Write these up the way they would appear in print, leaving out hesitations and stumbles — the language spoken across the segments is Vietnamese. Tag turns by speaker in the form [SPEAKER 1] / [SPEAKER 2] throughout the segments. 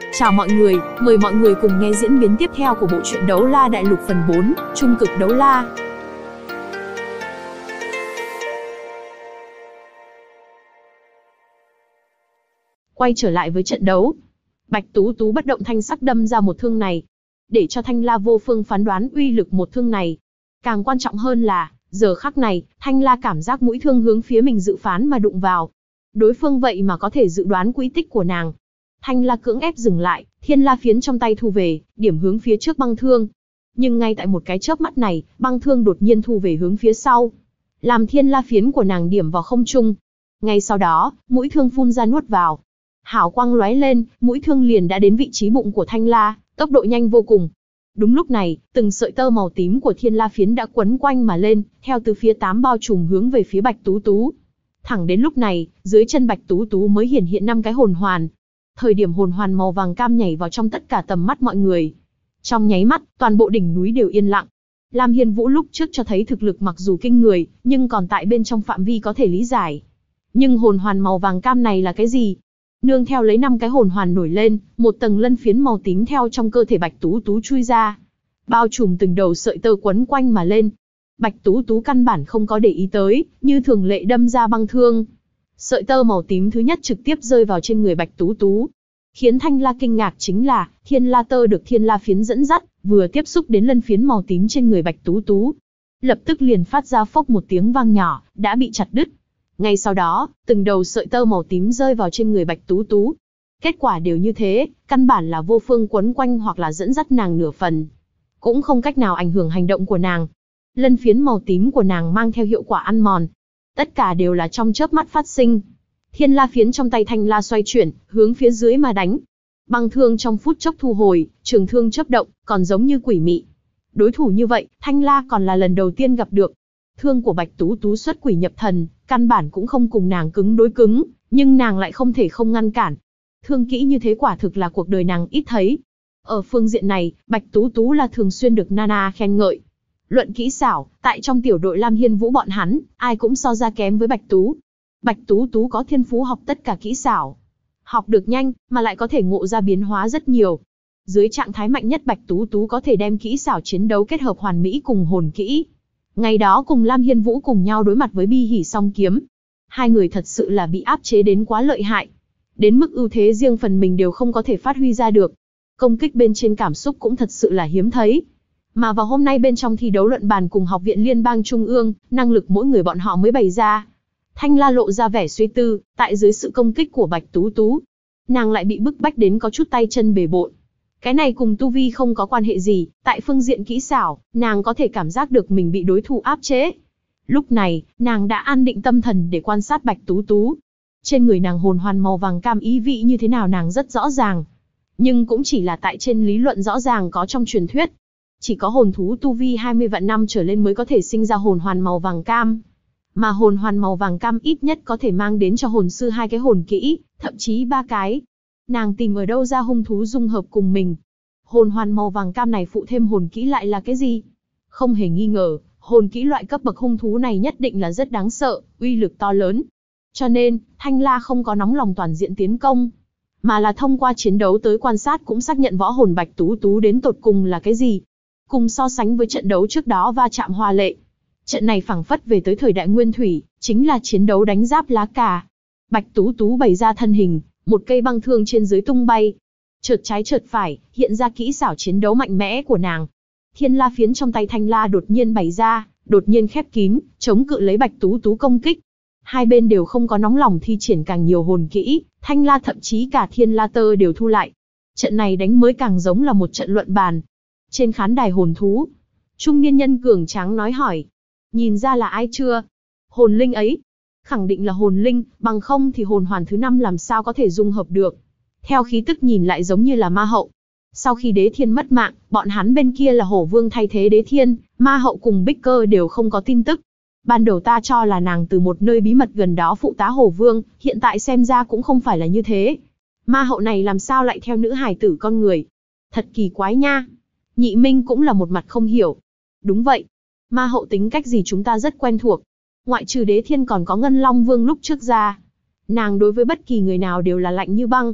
[SPEAKER 1] Chào mọi người, mời mọi người cùng nghe diễn biến tiếp theo của bộ truyện Đấu La Đại Lục phần 4, Trung cực đấu la. Quay trở lại với trận đấu, Bạch Tú Tú bất động thanh sắc đâm ra một thương này, để cho Thanh La vô phương phán đoán uy lực một thương này. Càng quan trọng hơn là, giờ khắc này, Thanh La cảm giác mũi thương hướng phía mình dự phán mà đụng vào. Đối phương vậy mà có thể dự đoán quỹ tích của nàng. Thanh La cưỡng ép dừng lại, thiên la phiến trong tay thu về, điểm hướng phía trước băng thương. Nhưng ngay tại một cái chớp mắt này, băng thương đột nhiên thu về hướng phía sau, làm thiên la phiến của nàng điểm vào không trung. Ngay sau đó, mũi thương phun ra nuốt vào. Hào quang lóe lên, mũi thương liền đã đến vị trí bụng của Thanh La, tốc độ nhanh vô cùng. Đúng lúc này, từng sợi tơ màu tím của thiên la phiến đã quấn quanh mà lên, theo từ phía 8 bao trùm hướng về phía Bạch Tú Tú. Thẳng đến lúc này, dưới chân Bạch Tú Tú mới hiển hiện 5 cái hồn hoàn. Thời điểm hồn hoàn màu vàng cam nhảy vào trong tất cả tầm mắt mọi người, trong nháy mắt, toàn bộ đỉnh núi đều yên lặng. Lam Hiên Vũ lúc trước cho thấy thực lực mặc dù kinh người, nhưng còn tại bên trong phạm vi có thể lý giải. Nhưng hồn hoàn màu vàng cam này là cái gì? Nương theo lấy 5 cái hồn hoàn nổi lên, một tầng lân phiến màu tím theo trong cơ thể Bạch Tú Tú chui ra, bao trùm từng đầu sợi tơ quấn quanh mà lên. Bạch Tú Tú căn bản không có để ý tới, như thường lệ đâm ra băng thương. Sợi tơ màu tím thứ nhất trực tiếp rơi vào trên người Bạch Tú Tú. Khiến Thanh La kinh ngạc chính là, thiên la tơ được thiên la phiến dẫn dắt, vừa tiếp xúc đến lân phiến màu tím trên người Bạch Tú Tú, lập tức liền phát ra phốc một tiếng vang nhỏ, đã bị chặt đứt. Ngay sau đó, từng đầu sợi tơ màu tím rơi vào trên người Bạch Tú Tú. Kết quả đều như thế, căn bản là vô phương quấn quanh hoặc là dẫn dắt nàng nửa phần, cũng không cách nào ảnh hưởng hành động của nàng. Lân phiến màu tím của nàng mang theo hiệu quả ăn mòn. Tất cả đều là trong chớp mắt phát sinh. Thiên la phiến trong tay Thanh La xoay chuyển, hướng phía dưới mà đánh. Băng thương trong phút chốc thu hồi, trường thương chớp động, còn giống như quỷ mị. Đối thủ như vậy, Thanh La còn là lần đầu tiên gặp được. Thương của Bạch Tú Tú xuất quỷ nhập thần, căn bản cũng không cùng nàng cứng đối cứng, nhưng nàng lại không thể không ngăn cản. Thương kỹ như thế quả thực là cuộc đời nàng ít thấy. Ở phương diện này, Bạch Tú Tú là thường xuyên được Nana khen ngợi. Luận kỹ xảo, tại trong tiểu đội Lam Hiên Vũ bọn hắn, ai cũng so ra kém với Bạch Tú. Bạch Tú Tú có thiên phú học tất cả kỹ xảo. Học được nhanh, mà lại có thể ngộ ra biến hóa rất nhiều. Dưới trạng thái mạnh nhất Bạch Tú Tú có thể đem kỹ xảo chiến đấu kết hợp hoàn mỹ cùng hồn kỹ. Ngày đó cùng Lam Hiên Vũ cùng nhau đối mặt với Bi Hỉ Song Kiếm. Hai người thật sự là bị áp chế đến quá lợi hại. Đến mức ưu thế riêng phần mình đều không có thể phát huy ra được. Công kích bên trên cảm xúc cũng thật sự là hiếm thấy. Mà vào hôm nay bên trong thi đấu luận bàn cùng Học viện Liên bang Trung ương, năng lực mỗi người bọn họ mới bày ra. Thanh La lộ ra vẻ suy tư, tại dưới sự công kích của Bạch Tú Tú, nàng lại bị bức bách đến có chút tay chân bề bộn. Cái này cùng tu vi không có quan hệ gì, tại phương diện kỹ xảo, nàng có thể cảm giác được mình bị đối thủ áp chế. Lúc này, nàng đã an định tâm thần để quan sát Bạch Tú Tú. Trên người nàng hồn hoàn màu vàng cam ý vị như thế nào nàng rất rõ ràng. Nhưng cũng chỉ là tại trên lý luận rõ ràng có trong truyền thuyết. Chỉ có hồn thú tu vi 20 vạn năm trở lên mới có thể sinh ra hồn hoàn màu vàng cam. Mà hồn hoàn màu vàng cam ít nhất có thể mang đến cho hồn sư 2 cái hồn kỹ, thậm chí 3 cái. Nàng tìm ở đâu ra hung thú dung hợp cùng mình? Hồn hoàn màu vàng cam này phụ thêm hồn kỹ lại là cái gì? Không hề nghi ngờ, hồn kỹ loại cấp bậc hung thú này nhất định là rất đáng sợ, uy lực to lớn. Cho nên, Thanh La không có nóng lòng toàn diện tiến công, mà là thông qua chiến đấu tới quan sát cũng xác nhận võ hồn Bạch Tú Tú đến tột cùng là cái gì. Cùng so sánh với trận đấu trước đó va chạm hoa lệ, trận này phảng phất về tới thời đại nguyên thủy, chính là chiến đấu đánh giáp lá cà. Bạch Tú Tú bày ra thân hình, một cây băng thương trên dưới tung bay, chợt trái chợt phải, hiện ra kỹ xảo chiến đấu mạnh mẽ của nàng. Thiên la phiến trong tay Thanh La đột nhiên bày ra, đột nhiên khép kín, chống cự lấy Bạch Tú Tú công kích. Hai bên đều không có nóng lòng thi triển càng nhiều hồn kỹ, Thanh La thậm chí cả thiên la tơ đều thu lại. Trận này đánh mới càng giống là một trận luận bàn. Trên khán đài hồn thú, trung niên nhân cường tráng nói hỏi, nhìn ra là ai chưa? Hồn linh ấy. Khẳng định là hồn linh, bằng không thì hồn hoàn thứ 5 làm sao có thể dung hợp được. Theo khí tức nhìn lại giống như là ma hậu. Sau khi đế thiên mất mạng, bọn hắn bên kia là hổ vương thay thế đế thiên, ma hậu cùng bích cơ đều không có tin tức. Ban đầu ta cho là nàng từ một nơi bí mật gần đó phụ tá hổ vương, hiện tại xem ra cũng không phải là như thế. Ma hậu này làm sao lại theo nữ hài tử con người? Thật kỳ quái nha. Nhị Minh cũng là một mặt không hiểu. Đúng vậy. Ma hậu tính cách gì chúng ta rất quen thuộc. Ngoại trừ đế thiên còn có Ngân Long Vương lúc trước ra. Nàng đối với bất kỳ người nào đều là lạnh như băng.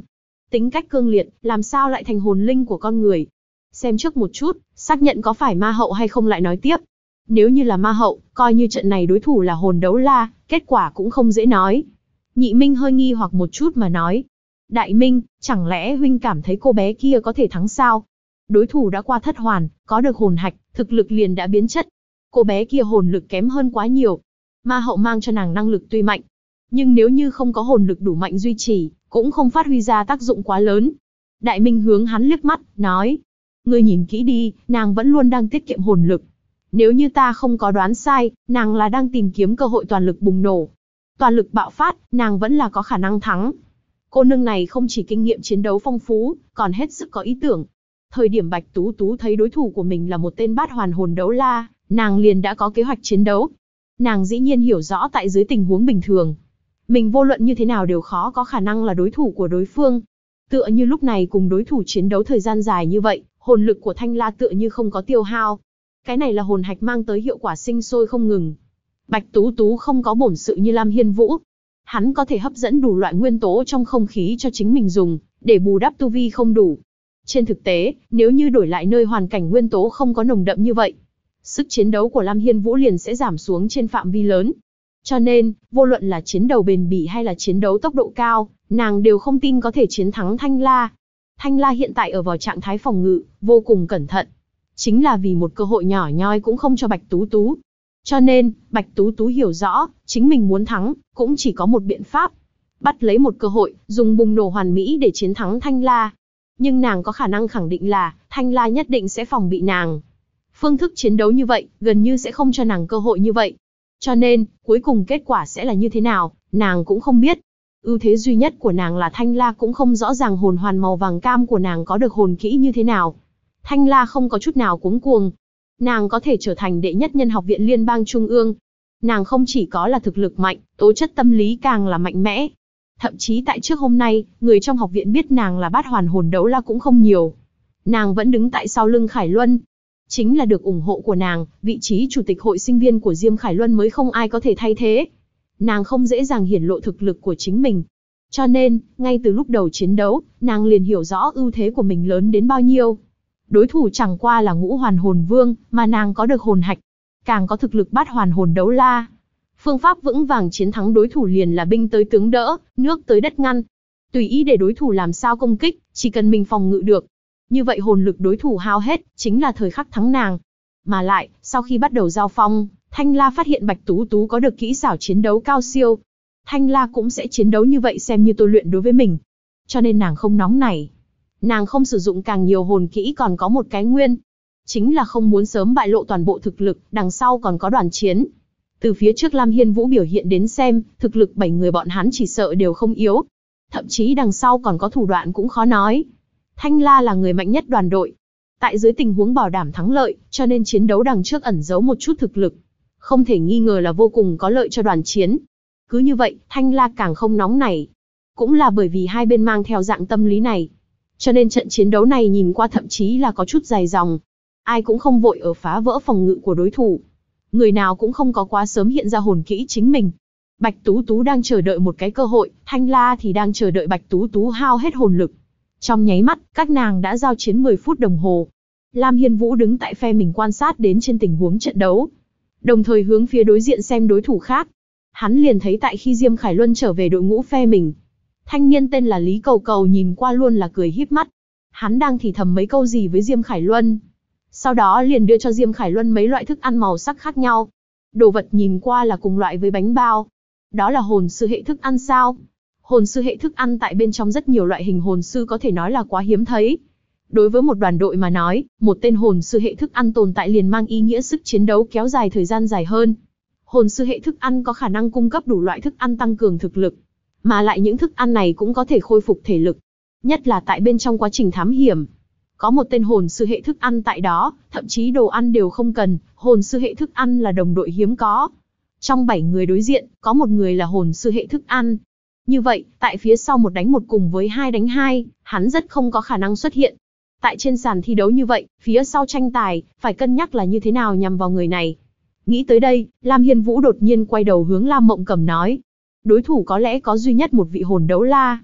[SPEAKER 1] Tính cách cương liệt, làm sao lại thành hồn linh của con người? Xem trước một chút, xác nhận có phải ma hậu hay không lại nói tiếp. Nếu như là ma hậu, coi như trận này đối thủ là hồn đấu la, kết quả cũng không dễ nói. Nhị Minh hơi nghi hoặc một chút mà nói. Đại Minh, chẳng lẽ huynh cảm thấy cô bé kia có thể thắng sao? Đối thủ đã qua thất hoàn, có được hồn hạch, thực lực liền đã biến chất. Cô bé kia hồn lực kém hơn quá nhiều. Ma hậu mang cho nàng năng lực tuy mạnh, nhưng nếu như không có hồn lực đủ mạnh duy trì, cũng không phát huy ra tác dụng quá lớn. Đại Minh hướng hắn liếc mắt, nói. Ngươi nhìn kỹ đi, nàng vẫn luôn đang tiết kiệm hồn lực. Nếu như ta không có đoán sai, nàng là đang tìm kiếm cơ hội toàn lực bùng nổ. Toàn lực bạo phát, nàng vẫn là có khả năng thắng. Cô nương này không chỉ kinh nghiệm chiến đấu phong phú, còn hết sức có ý tưởng. Thời điểm Bạch Tú Tú thấy đối thủ của mình là một tên bát hoàn hồn đấu la, nàng liền đã có kế hoạch chiến đấu. Nàng dĩ nhiên hiểu rõ tại dưới tình huống bình thường, mình vô luận như thế nào đều khó có khả năng là đối thủ của đối phương. Tựa như lúc này cùng đối thủ chiến đấu thời gian dài như vậy, hồn lực của Thanh La tựa như không có tiêu hao. Cái này là hồn hạch mang tới hiệu quả sinh sôi không ngừng. Bạch Tú Tú không có bổn sự như Lam Hiên Vũ. Hắn có thể hấp dẫn đủ loại nguyên tố trong không khí cho chính mình dùng, để bù đắp tu vi không đủ. Trên thực tế, nếu như đổi lại nơi hoàn cảnh nguyên tố không có nồng đậm như vậy, sức chiến đấu của Lam Hiên Vũ liền sẽ giảm xuống trên phạm vi lớn. Cho nên, vô luận là chiến đấu bền bỉ hay là chiến đấu tốc độ cao, nàng đều không tin có thể chiến thắng Thanh La. Thanh La hiện tại ở vào trạng thái phòng ngự, vô cùng cẩn thận. Chính là vì một cơ hội nhỏ nhoi cũng không cho Bạch Tú Tú. Cho nên, Bạch Tú Tú hiểu rõ, chính mình muốn thắng, cũng chỉ có một biện pháp. Bắt lấy một cơ hội, dùng bùng nổ hoàn mỹ để chiến thắng Thanh La. Nhưng nàng có khả năng khẳng định là, Thanh La nhất định sẽ phòng bị nàng. Phương thức chiến đấu như vậy, gần như sẽ không cho nàng cơ hội như vậy. Cho nên, cuối cùng kết quả sẽ là như thế nào, nàng cũng không biết. Ưu thế duy nhất của nàng là Thanh La cũng không rõ ràng hồn hoàn màu vàng cam của nàng có được hồn kỹ như thế nào. Thanh La không có chút nào cuống cuồng. Nàng có thể trở thành đệ nhất nhân học viện liên bang trung ương. Nàng không chỉ có là thực lực mạnh, tố chất tâm lý càng là mạnh mẽ. Thậm chí tại trước hôm nay, người trong học viện biết nàng là bát hoàn hồn đấu la cũng không nhiều. Nàng vẫn đứng tại sau lưng Khải Luân. Chính là được ủng hộ của nàng, vị trí chủ tịch hội sinh viên của Diêm Khải Luân mới không ai có thể thay thế. Nàng không dễ dàng hiển lộ thực lực của chính mình. Cho nên, ngay từ lúc đầu chiến đấu, nàng liền hiểu rõ ưu thế của mình lớn đến bao nhiêu. Đối thủ chẳng qua là ngũ hoàn hồn vương, mà nàng có được hồn hạch, càng có thực lực bát hoàn hồn đấu la. Phương pháp vững vàng chiến thắng đối thủ liền là binh tới tướng đỡ, nước tới đất ngăn. Tùy ý để đối thủ làm sao công kích, chỉ cần mình phòng ngự được. Như vậy hồn lực đối thủ hao hết, chính là thời khắc thắng nàng. Mà lại, sau khi bắt đầu giao phong, Thanh La phát hiện Bạch Tú Tú có được kỹ xảo chiến đấu cao siêu. Thanh La cũng sẽ chiến đấu như vậy xem như tôi luyện đối với mình. Cho nên nàng không nóng nảy. Nàng không sử dụng càng nhiều hồn kỹ còn có một cái nguyên. Chính là không muốn sớm bại lộ toàn bộ thực lực, đằng sau còn có đoàn chiến. Từ phía trước Lam Hiên Vũ biểu hiện đến xem, thực lực 7 người bọn hắn chỉ sợ đều không yếu. Thậm chí đằng sau còn có thủ đoạn cũng khó nói. Thanh La là người mạnh nhất đoàn đội. Tại dưới tình huống bảo đảm thắng lợi, cho nên chiến đấu đằng trước ẩn giấu một chút thực lực. Không thể nghi ngờ là vô cùng có lợi cho đoàn chiến. Cứ như vậy, Thanh La càng không nóng nảy. Cũng là bởi vì hai bên mang theo dạng tâm lý này. Cho nên trận chiến đấu này nhìn qua thậm chí là có chút dài dòng. Ai cũng không vội ở phá vỡ phòng ngự của đối thủ. Người nào cũng không có quá sớm hiện ra hồn kỹ chính mình. Bạch Tú Tú đang chờ đợi một cái cơ hội, Thanh La thì đang chờ đợi Bạch Tú Tú hao hết hồn lực. Trong nháy mắt, các nàng đã giao chiến 10 phút đồng hồ. Lam Hiên Vũ đứng tại phe mình quan sát đến trên tình huống trận đấu, đồng thời hướng phía đối diện xem đối thủ khác. Hắn liền thấy tại khi Diêm Khải Luân trở về đội ngũ phe mình, thanh niên tên là Lý Cầu Cầu nhìn qua luôn là cười híp mắt. Hắn đang thì thầm mấy câu gì với Diêm Khải Luân. Sau đó liền đưa cho Diêm Khải Luân mấy loại thức ăn màu sắc khác nhau. Đồ vật nhìn qua là cùng loại với bánh bao. Đó là hồn sư hệ thức ăn sao? Hồn sư hệ thức ăn tại bên trong rất nhiều loại hình hồn sư có thể nói là quá hiếm thấy. Đối với một đoàn đội mà nói, một tên hồn sư hệ thức ăn tồn tại liền mang ý nghĩa sức chiến đấu kéo dài thời gian dài hơn. Hồn sư hệ thức ăn có khả năng cung cấp đủ loại thức ăn tăng cường thực lực. Mà lại những thức ăn này cũng có thể khôi phục thể lực. Nhất là tại bên trong quá trình thám hiểm. Có một tên hồn sư hệ thức ăn tại đó, thậm chí đồ ăn đều không cần, hồn sư hệ thức ăn là đồng đội hiếm có. Trong 7 người đối diện, có một người là hồn sư hệ thức ăn. Như vậy, tại phía sau một đánh một cùng với 2 đánh 2, hắn rất không có khả năng xuất hiện. Tại trên sàn thi đấu như vậy, phía sau tranh tài, phải cân nhắc là như thế nào nhằm vào người này. Nghĩ tới đây, Lam Hiên Vũ đột nhiên quay đầu hướng Lam Mộng Cầm nói. Đối thủ có lẽ có duy nhất một vị hồn đấu la.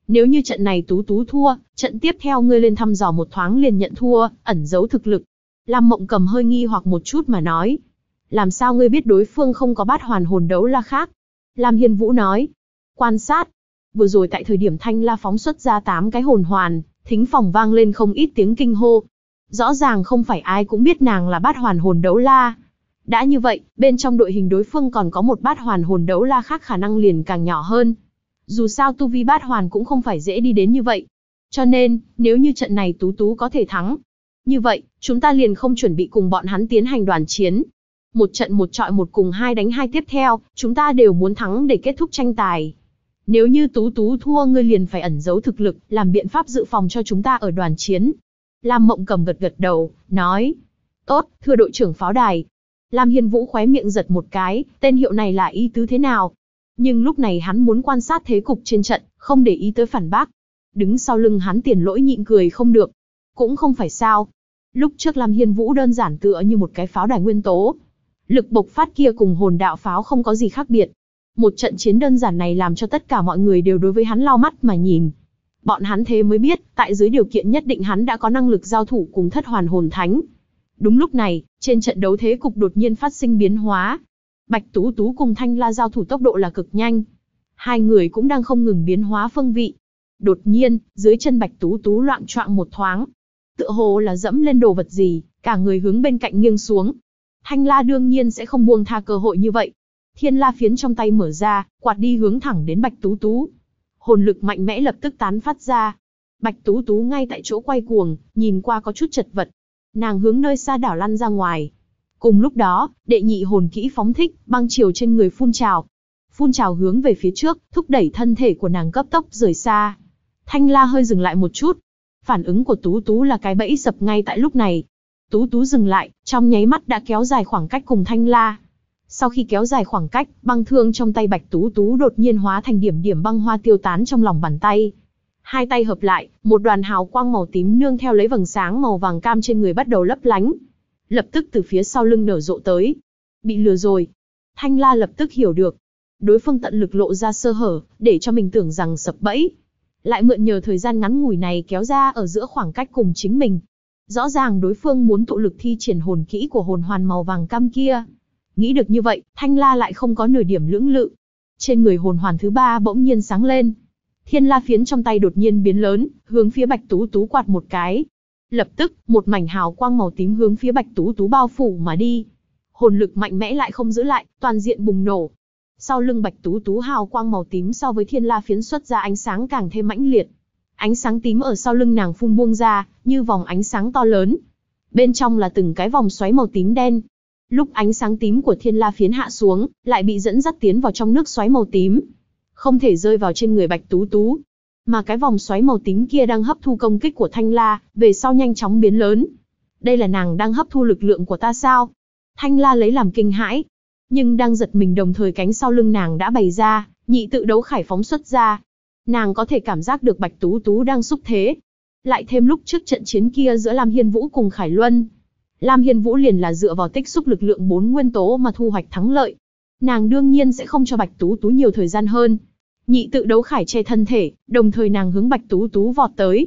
[SPEAKER 1] Nếu như trận này Tú Tú thua, trận tiếp theo ngươi lên thăm dò một thoáng liền nhận thua, ẩn giấu thực lực. Lam Mộng Cầm hơi nghi hoặc một chút mà nói. Làm sao ngươi biết đối phương không có bát hoàn hồn đấu la khác? Lam Hiên Vũ nói. Quan sát. Vừa rồi tại thời điểm Thanh La phóng xuất ra 8 cái hồn hoàn, thính phòng vang lên không ít tiếng kinh hô. Rõ ràng không phải ai cũng biết nàng là bát hoàn hồn đấu la. Đã như vậy, bên trong đội hình đối phương còn có một bát hoàn hồn đấu la khác khả năng liền càng nhỏ hơn. Dù sao tu vi bát hoàn cũng không phải dễ đi đến như vậy. Cho nên, nếu như trận này Tú Tú có thể thắng, như vậy, chúng ta liền không chuẩn bị cùng bọn hắn tiến hành đoàn chiến. Một trận một chọi một cùng 2 đánh 2 tiếp theo, chúng ta đều muốn thắng để kết thúc tranh tài. Nếu như Tú Tú thua ngươi liền phải ẩn giấu thực lực, làm biện pháp dự phòng cho chúng ta ở đoàn chiến. Lam Mộng Cầm gật gật đầu, nói. Tốt, thưa đội trưởng pháo đài. Lam Hiên Vũ khóe miệng giật một cái, tên hiệu này là ý tứ thế nào? Nhưng lúc này hắn muốn quan sát thế cục trên trận, không để ý tới phản bác. Đứng sau lưng hắn Tiền Lỗi nhịn cười không được. Cũng không phải sao. Lúc trước Lam Hiên Vũ đơn giản tựa như một cái pháo đài nguyên tố. Lực bộc phát kia cùng hồn đạo pháo không có gì khác biệt. Một trận chiến đơn giản này làm cho tất cả mọi người đều đối với hắn lau mắt mà nhìn. Bọn hắn thế mới biết, tại dưới điều kiện nhất định hắn đã có năng lực giao thủ cùng thất hoàn hồn thánh. Đúng lúc này, trên trận đấu thế cục đột nhiên phát sinh biến hóa. Bạch Tú Tú cùng Thanh La giao thủ tốc độ là cực nhanh. Hai người cũng đang không ngừng biến hóa phương vị. Đột nhiên, dưới chân Bạch Tú Tú loạng choạng một thoáng. Tựa hồ là dẫm lên đồ vật gì, cả người hướng bên cạnh nghiêng xuống. Thanh La đương nhiên sẽ không buông tha cơ hội như vậy. Thiên La phiến trong tay mở ra, quạt đi hướng thẳng đến Bạch Tú Tú. Hồn lực mạnh mẽ lập tức tán phát ra. Bạch Tú Tú ngay tại chỗ quay cuồng, nhìn qua có chút chật vật. Nàng hướng nơi xa đảo lăn ra ngoài. Cùng lúc đó, đệ nhị hồn kỹ phóng thích, băng chiều trên người phun trào. Phun trào hướng về phía trước, thúc đẩy thân thể của nàng cấp tốc rời xa. Thanh La hơi dừng lại một chút. Phản ứng của Tú Tú là cái bẫy sập ngay tại lúc này. Tú Tú dừng lại, trong nháy mắt đã kéo dài khoảng cách cùng Thanh La. Sau khi kéo dài khoảng cách, băng thương trong tay Bạch Tú Tú đột nhiên hóa thành điểm điểm băng hoa tiêu tán trong lòng bàn tay. Hai tay hợp lại, một đoàn hào quang màu tím nương theo lấy vầng sáng màu vàng cam trên người bắt đầu lấp lánh. Lập tức từ phía sau lưng nở rộ tới. Bị lừa rồi. Thanh La lập tức hiểu được. Đối phương tận lực lộ ra sơ hở, để cho mình tưởng rằng sập bẫy. Lại mượn nhờ thời gian ngắn ngủi này kéo ra ở giữa khoảng cách cùng chính mình. Rõ ràng đối phương muốn tụ lực thi triển hồn kỹ của hồn hoàn màu vàng cam kia. Nghĩ được như vậy, Thanh La lại không có nửa điểm lưỡng lự. Trên người hồn hoàn thứ 3 bỗng nhiên sáng lên. Thiên La phiến trong tay đột nhiên biến lớn, hướng phía Bạch Tú Tú quạt một cái. Lập tức, một mảnh hào quang màu tím hướng phía Bạch Tú Tú bao phủ mà đi. Hồn lực mạnh mẽ lại không giữ lại, toàn diện bùng nổ. Sau lưng Bạch Tú Tú hào quang màu tím so với Thiên La phiến xuất ra ánh sáng càng thêm mãnh liệt. Ánh sáng tím ở sau lưng nàng phun buông ra, như vòng ánh sáng to lớn. Bên trong là từng cái vòng xoáy màu tím đen. Lúc ánh sáng tím của Thiên La phiến hạ xuống, lại bị dẫn dắt tiến vào trong nước xoáy màu tím. Không thể rơi vào trên người Bạch Tú Tú. Mà cái vòng xoáy màu tím kia đang hấp thu công kích của Thanh La, về sau nhanh chóng biến lớn. Đây là nàng đang hấp thu lực lượng của ta sao? Thanh La lấy làm kinh hãi. Nhưng đang giật mình đồng thời cánh sau lưng nàng đã bày ra, nhị tự đấu khải phóng xuất ra. Nàng có thể cảm giác được Bạch Tú Tú đang xúc thế. Lại thêm lúc trước trận chiến kia giữa Lam Hiên Vũ cùng Khải Luân. Lam Hiên Vũ liền là dựa vào tích xúc lực lượng 4 nguyên tố mà thu hoạch thắng lợi. Nàng đương nhiên sẽ không cho Bạch Tú Tú nhiều thời gian hơn. Nhị tự đấu khải che thân thể, đồng thời nàng hướng Bạch Tú Tú vọt tới.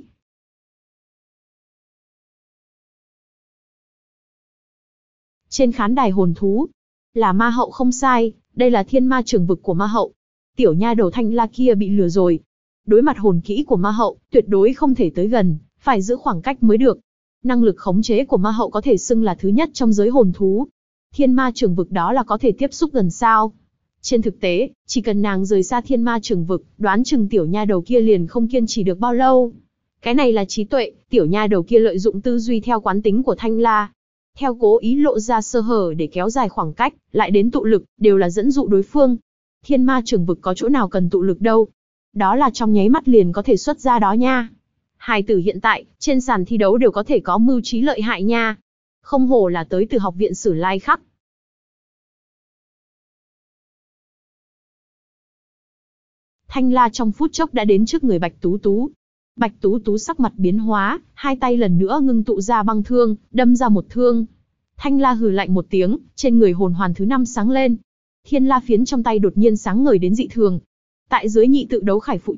[SPEAKER 1] Trên khán đài hồn thú, là ma hậu không sai, đây là thiên ma trường vực của ma hậu. Tiểu nha đầu Thanh La kia bị lừa rồi. Đối mặt hồn kỹ của ma hậu, tuyệt đối không thể tới gần, phải giữ khoảng cách mới được. Năng lực khống chế của ma hậu có thể xưng là thứ nhất trong giới hồn thú. Thiên ma trường vực đó là có thể tiếp xúc gần sao. Trên thực tế, chỉ cần nàng rời xa thiên ma trường vực, đoán chừng tiểu nha đầu kia liền không kiên trì được bao lâu. Cái này là trí tuệ, tiểu nha đầu kia lợi dụng tư duy theo quán tính của Thanh La. Theo cố ý lộ ra sơ hở để kéo dài khoảng cách, lại đến tụ lực, đều là dẫn dụ đối phương. Thiên ma trường vực có chỗ nào cần tụ lực đâu. Đó là trong nháy mắt liền có thể xuất ra đó nha. Hài tử hiện tại, trên sàn thi đấu đều có thể có mưu trí lợi hại nha. Không hổ là tới từ học viện Sử Lai Khắc. Thanh La trong phút chốc đã đến trước người Bạch Tú Tú. Bạch Tú Tú sắc mặt biến hóa, hai tay lần nữa ngưng tụ ra băng thương, đâm ra một thương. Thanh La hừ lạnh một tiếng, trên người hồn hoàn thứ 5 sáng lên. Thiên La phiến trong tay đột nhiên sáng ngời đến dị thường. Tại dưới nhị tự đấu khải phụ trợ,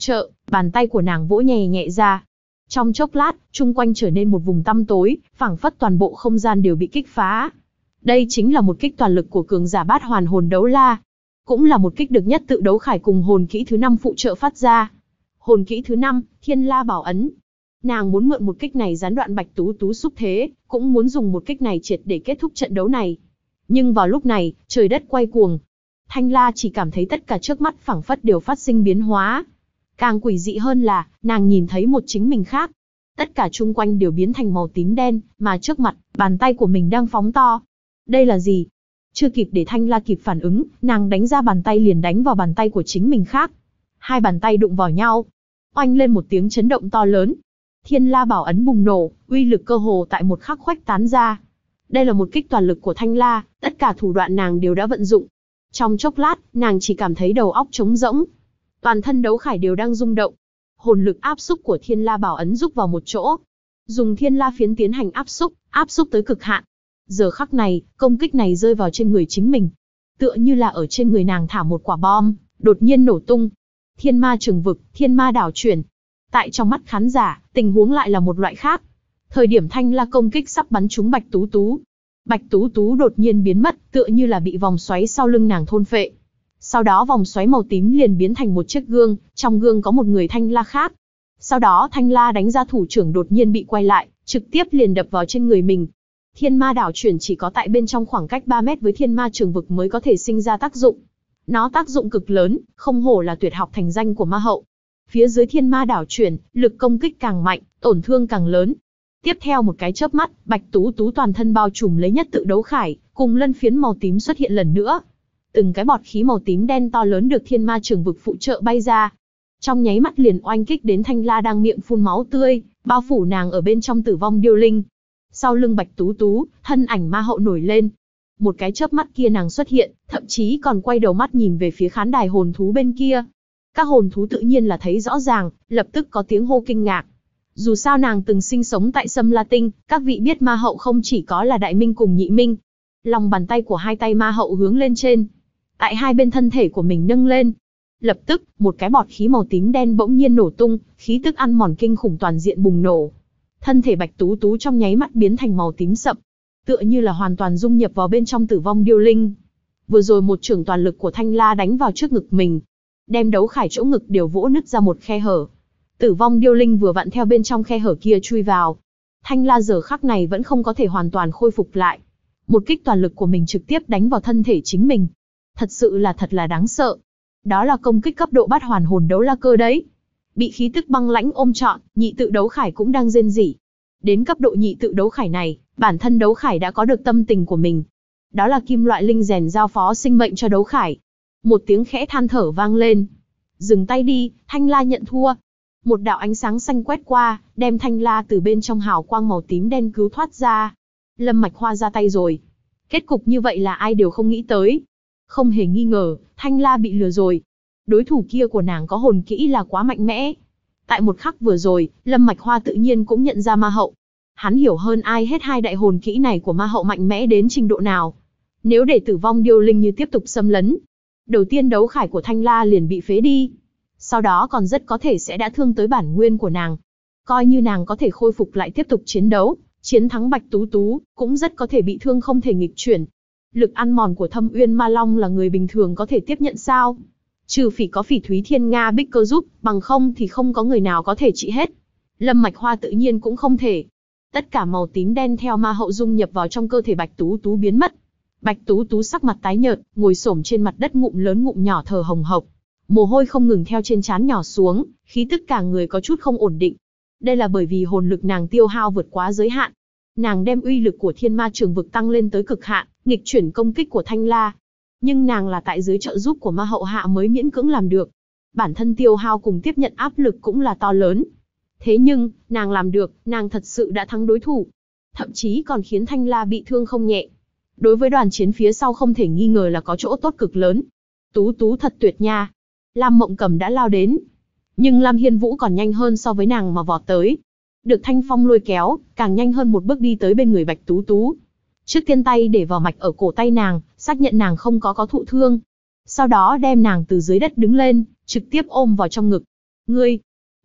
[SPEAKER 1] Bàn tay của nàng vỗ nhẹ nhẹ ra. Trong chốc lát, chung quanh trở nên một vùng tăm tối, phảng phất toàn bộ không gian đều bị kích phá. Đây chính là một kích toàn lực của cường giả bát hoàn hồn đấu la. Cũng là một kích được nhất tự đấu khải cùng hồn kỹ thứ 5 phụ trợ phát ra. Hồn kỹ thứ 5, Thiên La Bảo Ấn. Nàng muốn mượn một kích này gián đoạn Bạch Tú Tú xúc thế, cũng muốn dùng một kích này triệt để kết thúc trận đấu này. Nhưng vào lúc này, trời đất quay cuồng. Thanh La chỉ cảm thấy tất cả trước mắt phảng phất đều phát sinh biến hóa. Càng quỷ dị hơn là, nàng nhìn thấy một chính mình khác. Tất cả chung quanh đều biến thành màu tím đen, mà trước mặt, bàn tay của mình đang phóng to. Đây là gì? Chưa kịp để Thanh La kịp phản ứng, nàng đánh ra bàn tay liền đánh vào bàn tay của chính mình khác. Hai bàn tay đụng vào nhau. Oanh lên một tiếng chấn động to lớn. Thiên La Bảo Ấn bùng nổ, uy lực cơ hồ tại một khắc khuếch tán ra. Đây là một kích toàn lực của Thanh La, tất cả thủ đoạn nàng đều đã vận dụng. Trong chốc lát, nàng chỉ cảm thấy đầu óc trống rỗng. Toàn thân đấu khải đều đang rung động. Hồn lực áp xúc của Thiên La Bảo Ấn rúc vào một chỗ. Dùng Thiên La phiến tiến hành áp xúc tới cực hạn. Giờ khắc này, công kích này rơi vào trên người chính mình. Tựa như là ở trên người nàng thả một quả bom, đột nhiên nổ tung. Thiên Ma Trường Vực, Thiên Ma đảo chuyển. Tại trong mắt khán giả, tình huống lại là một loại khác. Thời điểm Thanh La công kích sắp bắn trúng Bạch Tú Tú. Bạch Tú Tú đột nhiên biến mất, tựa như là bị vòng xoáy sau lưng nàng thôn phệ. Sau đó vòng xoáy màu tím liền biến thành một chiếc gương, trong gương có một người Thanh La khác. Sau đó Thanh La đánh ra thủ trưởng đột nhiên bị quay lại, trực tiếp liền đập vào trên người mình. Thiên Ma đảo chuyển chỉ có tại bên trong khoảng cách 3 mét với Thiên Ma Trường Vực mới có thể sinh ra tác dụng. Nó tác dụng cực lớn, không hổ là tuyệt học thành danh của ma hậu. Phía dưới Thiên Ma đảo chuyển, lực công kích càng mạnh, tổn thương càng lớn. Tiếp theo một cái chớp mắt, Bạch Tú Tú toàn thân bao trùm lấy nhất tự đấu khải, cùng lân phiến màu tím xuất hiện lần nữa. Từng cái bọt khí màu tím đen to lớn được Thiên Ma Trường Vực phụ trợ bay ra. Trong nháy mắt liền oanh kích đến Thanh La đang miệng phun máu tươi, bao phủ nàng ở bên trong tử vong điêu linh. Sau lưng Bạch Tú Tú, thân ảnh ma hậu nổi lên. Một cái chớp mắt kia nàng xuất hiện, thậm chí còn quay đầu mắt nhìn về phía khán đài hồn thú bên kia. Các hồn thú tự nhiên là thấy rõ ràng, lập tức có tiếng hô kinh ngạc. Dù sao nàng từng sinh sống tại Sâm La Tinh, các vị biết ma hậu không chỉ có là Đại Minh cùng Nhị Minh. Lòng bàn tay của hai tay ma hậu hướng lên trên. Tại hai bên thân thể của mình nâng lên. Lập tức, một cái bọt khí màu tím đen bỗng nhiên nổ tung, khí tức ăn mòn kinh khủng toàn diện bùng nổ. Thân thể Bạch Tú Tú trong nháy mắt biến thành màu tím sậm, tựa như là hoàn toàn dung nhập vào bên trong tử vong điêu linh. Vừa rồi một chưởng toàn lực của Thanh La đánh vào trước ngực mình, đem đấu khải chỗ ngực đều vỗ nứt ra một khe hở. Tử vong điêu linh vừa vặn theo bên trong khe hở kia chui vào. Thanh La giờ khắc này vẫn không có thể hoàn toàn khôi phục lại. Một kích toàn lực của mình trực tiếp đánh vào thân thể chính mình. Thật là đáng sợ. Đó là công kích cấp độ bát hoàn hồn đấu la cơ đấy. Bị khí tức băng lãnh ôm trọn, nhị tự đấu khải cũng đang rên rỉ. Đến cấp độ nhị tự đấu khải này, bản thân đấu khải đã có được tâm tình của mình. Đó là kim loại linh rèn giao phó sinh mệnh cho đấu khải. Một tiếng khẽ than thở vang lên. Dừng tay đi, Thanh La nhận thua. Một đạo ánh sáng xanh quét qua, đem Thanh La từ bên trong hào quang màu tím đen cứu thoát ra. Lâm Mạch Hoa ra tay rồi. Kết cục như vậy là ai đều không nghĩ tới. Không hề nghi ngờ, Thanh La bị lừa rồi. Đối thủ kia của nàng có hồn kỹ là quá mạnh mẽ. Tại một khắc vừa rồi, Lâm Mạch Hoa tự nhiên cũng nhận ra ma hậu. Hắn hiểu hơn ai hết hai đại hồn kỹ này của ma hậu mạnh mẽ đến trình độ nào. Nếu để tử vong điêu linh như tiếp tục xâm lấn, đầu tiên đấu khải của Thanh La liền bị phế đi. Sau đó còn rất có thể sẽ đã thương tới bản nguyên của nàng. Coi như nàng có thể khôi phục lại tiếp tục chiến đấu, chiến thắng Bạch Tú Tú, cũng rất có thể bị thương không thể nghịch chuyển. Lực ăn mòn của Thâm Uyên Ma Long là người bình thường có thể tiếp nhận sao? Trừ phi có Phỉ Thúy Thiên Nga Bích Cơ giúp, bằng không thì không có người nào có thể trị hết. Lâm Mạch Hoa tự nhiên cũng không thể. Tất cả màu tím đen theo ma hậu dung nhập vào trong cơ thể Bạch Tú Tú biến mất. Bạch Tú Tú sắc mặt tái nhợt, ngồi xổm trên mặt đất ngụm lớn ngụm nhỏ thở hồng hộc. Mồ hôi không ngừng theo trên trán nhỏ xuống, khí tức cả người có chút không ổn định. Đây là bởi vì hồn lực nàng tiêu hao vượt quá giới hạn. Nàng đem uy lực của Thiên Ma Trường Vực tăng lên tới cực hạn, nghịch chuyển công kích của Thanh La. Nhưng nàng là tại dưới trợ giúp của ma hậu hạ mới miễn cưỡng làm được. Bản thân tiêu hao cùng tiếp nhận áp lực cũng là to lớn. Thế nhưng, nàng làm được, nàng thật sự đã thắng đối thủ. Thậm chí còn khiến Thanh La bị thương không nhẹ. Đối với đoàn chiến phía sau không thể nghi ngờ là có chỗ tốt cực lớn. Tú Tú thật tuyệt nha. Lam Mộng Cầm đã lao đến. Nhưng Lam Hiên Vũ còn nhanh hơn so với nàng mà vọt tới. Được Thanh Phong lôi kéo, càng nhanh hơn một bước đi tới bên người Bạch Tú Tú. Trước tiên tay để vào mạch ở cổ tay nàng, xác nhận nàng không có thụ thương. Sau đó đem nàng từ dưới đất đứng lên, trực tiếp ôm vào trong ngực. Ngươi,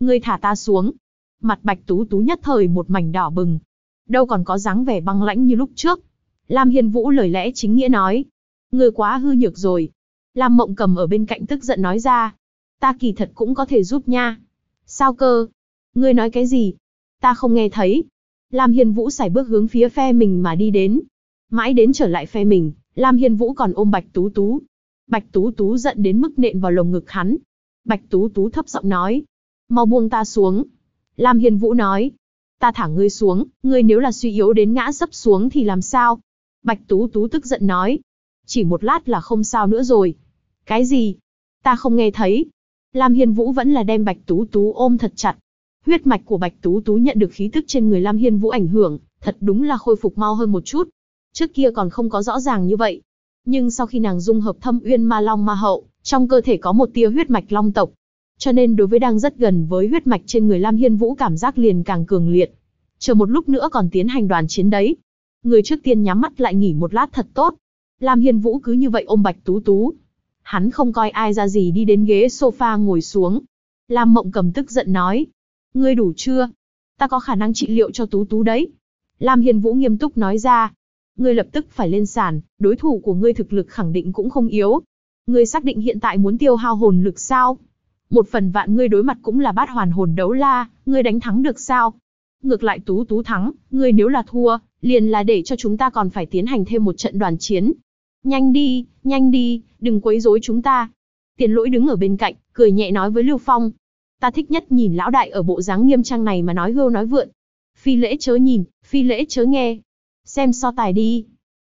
[SPEAKER 1] Ngươi thả ta xuống. Mặt Bạch Tú Tú nhất thời một mảnh đỏ bừng. Đâu còn có dáng vẻ băng lãnh như lúc trước. Lam Hiên Vũ lời lẽ chính nghĩa nói. Ngươi quá hư nhược rồi. Lam Mộng Cầm ở bên cạnh tức giận nói ra. Ta kỳ thật cũng có thể giúp nha. Sao cơ? Ngươi nói cái gì? Ta không nghe thấy. Lam Hiên Vũ sải bước hướng phía phe mình mà đi đến. Mãi đến trở lại phe mình, Lam Hiên Vũ còn ôm Bạch Tú Tú. Bạch Tú Tú giận đến mức nện vào lồng ngực hắn. Bạch Tú Tú thấp giọng nói. Mau buông ta xuống. Lam Hiên Vũ nói. Ta thả ngươi xuống, ngươi nếu là suy yếu đến ngã sấp xuống thì làm sao? Bạch Tú Tú tức giận nói. Chỉ một lát là không sao nữa rồi. Cái gì? Ta không nghe thấy. Lam Hiên Vũ vẫn là đem Bạch Tú Tú ôm thật chặt. Huyết mạch của Bạch Tú Tú nhận được khí tức trên người Lam Hiên Vũ ảnh hưởng, thật đúng là khôi phục mau hơn một chút. Trước kia còn không có rõ ràng như vậy. Nhưng sau khi nàng dung hợp Thâm Uyên Ma Long Ma Hậu, trong cơ thể có một tia huyết mạch long tộc. Cho nên đối với đang rất gần với huyết mạch trên người Lam Hiên Vũ cảm giác liền càng cường liệt. Chờ một lúc nữa còn tiến hành đoàn chiến đấy. Người trước tiên nhắm mắt lại nghỉ một lát thật tốt. Lam Hiên Vũ cứ như vậy ôm Bạch Tú Tú. Hắn không coi ai ra gì đi đến ghế sofa ngồi xuống. Lam Mộng Cầm tức giận nói. Ngươi đủ chưa? Ta có khả năng trị liệu cho Tú Tú đấy. Lam Hiên Vũ nghiêm túc nói ra. Ngươi lập tức phải lên sàn, đối thủ của ngươi thực lực khẳng định cũng không yếu. Ngươi xác định hiện tại muốn tiêu hao hồn lực sao? Một phần vạn ngươi đối mặt cũng là bát hoàn hồn đấu la, ngươi đánh thắng được sao? Ngược lại Tú Tú thắng, ngươi nếu là thua, liền là để cho chúng ta còn phải tiến hành thêm một trận đoàn chiến. Nhanh đi, đừng quấy rối chúng ta. Tiền Lỗi đứng ở bên cạnh, cười nhẹ nói với Lưu Phong. Ta thích nhất nhìn lão đại ở bộ dáng nghiêm trang này mà nói hưu nói vượn. Phi lễ chớ nhìn, phi lễ chớ nghe. Xem so tài đi.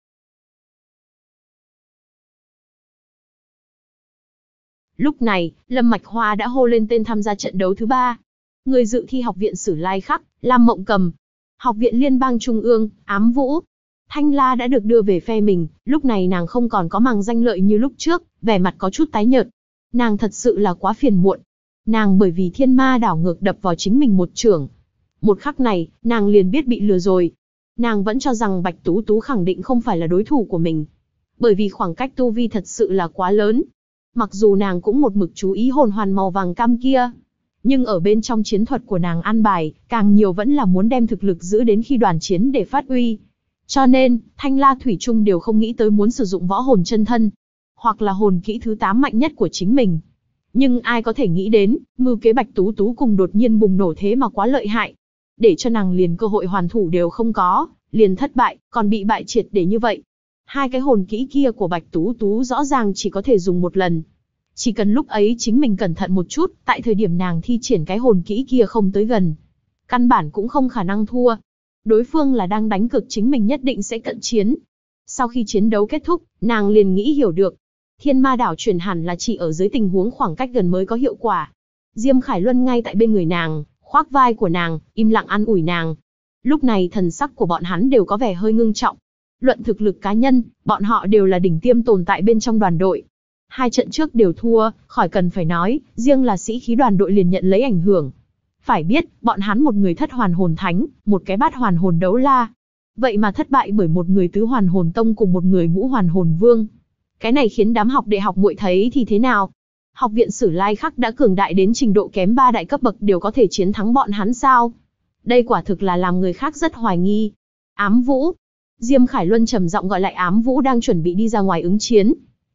[SPEAKER 1] Lúc này, Lâm Mạch Hoa đã hô lên tên tham gia trận đấu thứ 3. Người dự thi Học viện Sử Lai Khắc, Lam Mộng Cầm. Học viện Liên bang Trung ương, Ám Vũ. Thanh La đã được đưa về phe mình, lúc này nàng không còn có màng danh lợi như lúc trước, vẻ mặt có chút tái nhợt. Nàng thật sự là quá phiền muộn. Nàng bởi vì thiên ma đảo ngược đập vào chính mình một chưởng. Một khắc này, nàng liền biết bị lừa rồi. Nàng vẫn cho rằng Bạch Tú Tú khẳng định không phải là đối thủ của mình. Bởi vì khoảng cách tu vi thật sự là quá lớn. Mặc dù nàng cũng một mực chú ý hồn hoàn màu vàng cam kia. Nhưng ở bên trong chiến thuật của nàng an bài, càng nhiều vẫn là muốn đem thực lực giữ đến khi đoàn chiến để phát uy. Cho nên, Thanh La thủy chung đều không nghĩ tới muốn sử dụng võ hồn chân thân. Hoặc là hồn kỹ thứ 8 mạnh nhất của chính mình. Nhưng ai có thể nghĩ đến, mưu kế Bạch Tú Tú cùng đột nhiên bùng nổ thế mà quá lợi hại. Để cho nàng liền cơ hội hoàn thủ đều không có, liền thất bại, còn bị bại triệt để như vậy. Hai cái hồn kỹ kia của Bạch Tú Tú rõ ràng chỉ có thể dùng một lần. Chỉ cần lúc ấy chính mình cẩn thận một chút, tại thời điểm nàng thi triển cái hồn kỹ kia không tới gần. Căn bản cũng không khả năng thua. Đối phương là đang đánh cược chính mình nhất định sẽ cận chiến. Sau khi chiến đấu kết thúc, nàng liền nghĩ hiểu được. Thiên ma đảo chuyển hẳn là chỉ ở dưới tình huống khoảng cách gần mới có hiệu quả. Diêm Khải Luân ngay tại bên người nàng, khoác vai của nàng, im lặng an ủi nàng. Lúc này thần sắc của bọn hắn đều có vẻ hơi ngưng trọng. Luận thực lực cá nhân, bọn họ đều là đỉnh tiêm tồn tại bên trong đoàn đội. Hai trận trước đều thua, khỏi cần phải nói, riêng là sĩ khí đoàn đội liền nhận lấy ảnh hưởng. Phải biết, bọn hắn một người thất hoàn hồn thánh, một cái bát hoàn hồn đấu la. Vậy mà thất bại bởi một người tứ hoàn hồn tông cùng một người ngũ hoàn hồn vương. Cái này khiến đám học đệ học muội thấy thì thế nào? Học viện Sử Lai Khắc đã cường đại đến trình độ kém 3 đại cấp bậc đều có thể chiến thắng bọn hắn sao? Đây quả thực là làm người khác rất hoài nghi. Ám Vũ. Diêm Khải Luân trầm giọng gọi lại Ám Vũ đang chuẩn bị đi ra ngoài ứng chiến.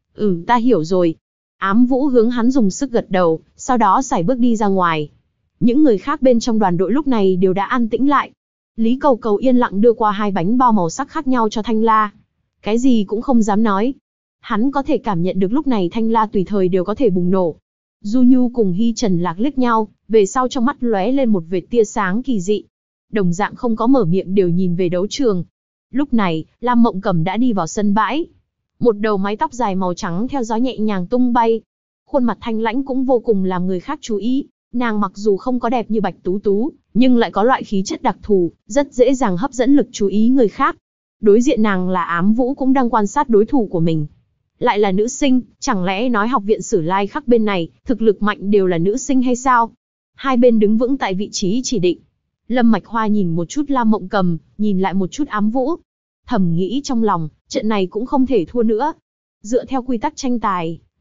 [SPEAKER 1] Ta hiểu rồi. Ám Vũ hướng hắn dùng sức gật đầu, sau đó sải bước đi ra ngoài. Những người khác bên trong đoàn đội lúc này đều đã an tĩnh lại. Lý Cầu Cầu yên lặng đưa qua 2 bánh bao màu sắc khác nhau cho Thanh La. Cái gì cũng không dám nói. Hắn có thể cảm nhận được lúc này Thanh La tùy thời đều có thể bùng nổ. Du Nhu cùng Hy Trần Lạc liếc nhau, về sau trong mắt lóe lên một vệt tia sáng kỳ dị. Đồng dạng không có mở miệng đều nhìn về đấu trường. Lúc này, Lam Mộng Cầm đã đi vào sân bãi. Một đầu mái tóc dài màu trắng theo gió nhẹ nhàng tung bay. Khuôn mặt thanh lãnh cũng vô cùng làm người khác chú ý. Nàng mặc dù không có đẹp như Bạch Tú Tú, nhưng lại có loại khí chất đặc thù, rất dễ dàng hấp dẫn lực chú ý người khác. Đối diện nàng là Ám Vũ cũng đang quan sát đối thủ của mình. Lại là nữ sinh, chẳng lẽ nói học viện Sử Lai Khắc bên này, thực lực mạnh đều là nữ sinh hay sao? Hai bên đứng vững tại vị trí chỉ định. Lâm Mạch Hoa nhìn một chút Lam Mộng Cầm, nhìn lại một chút Ám Vũ. Thầm nghĩ trong lòng, trận này cũng không thể thua nữa. Dựa theo quy tắc tranh tài,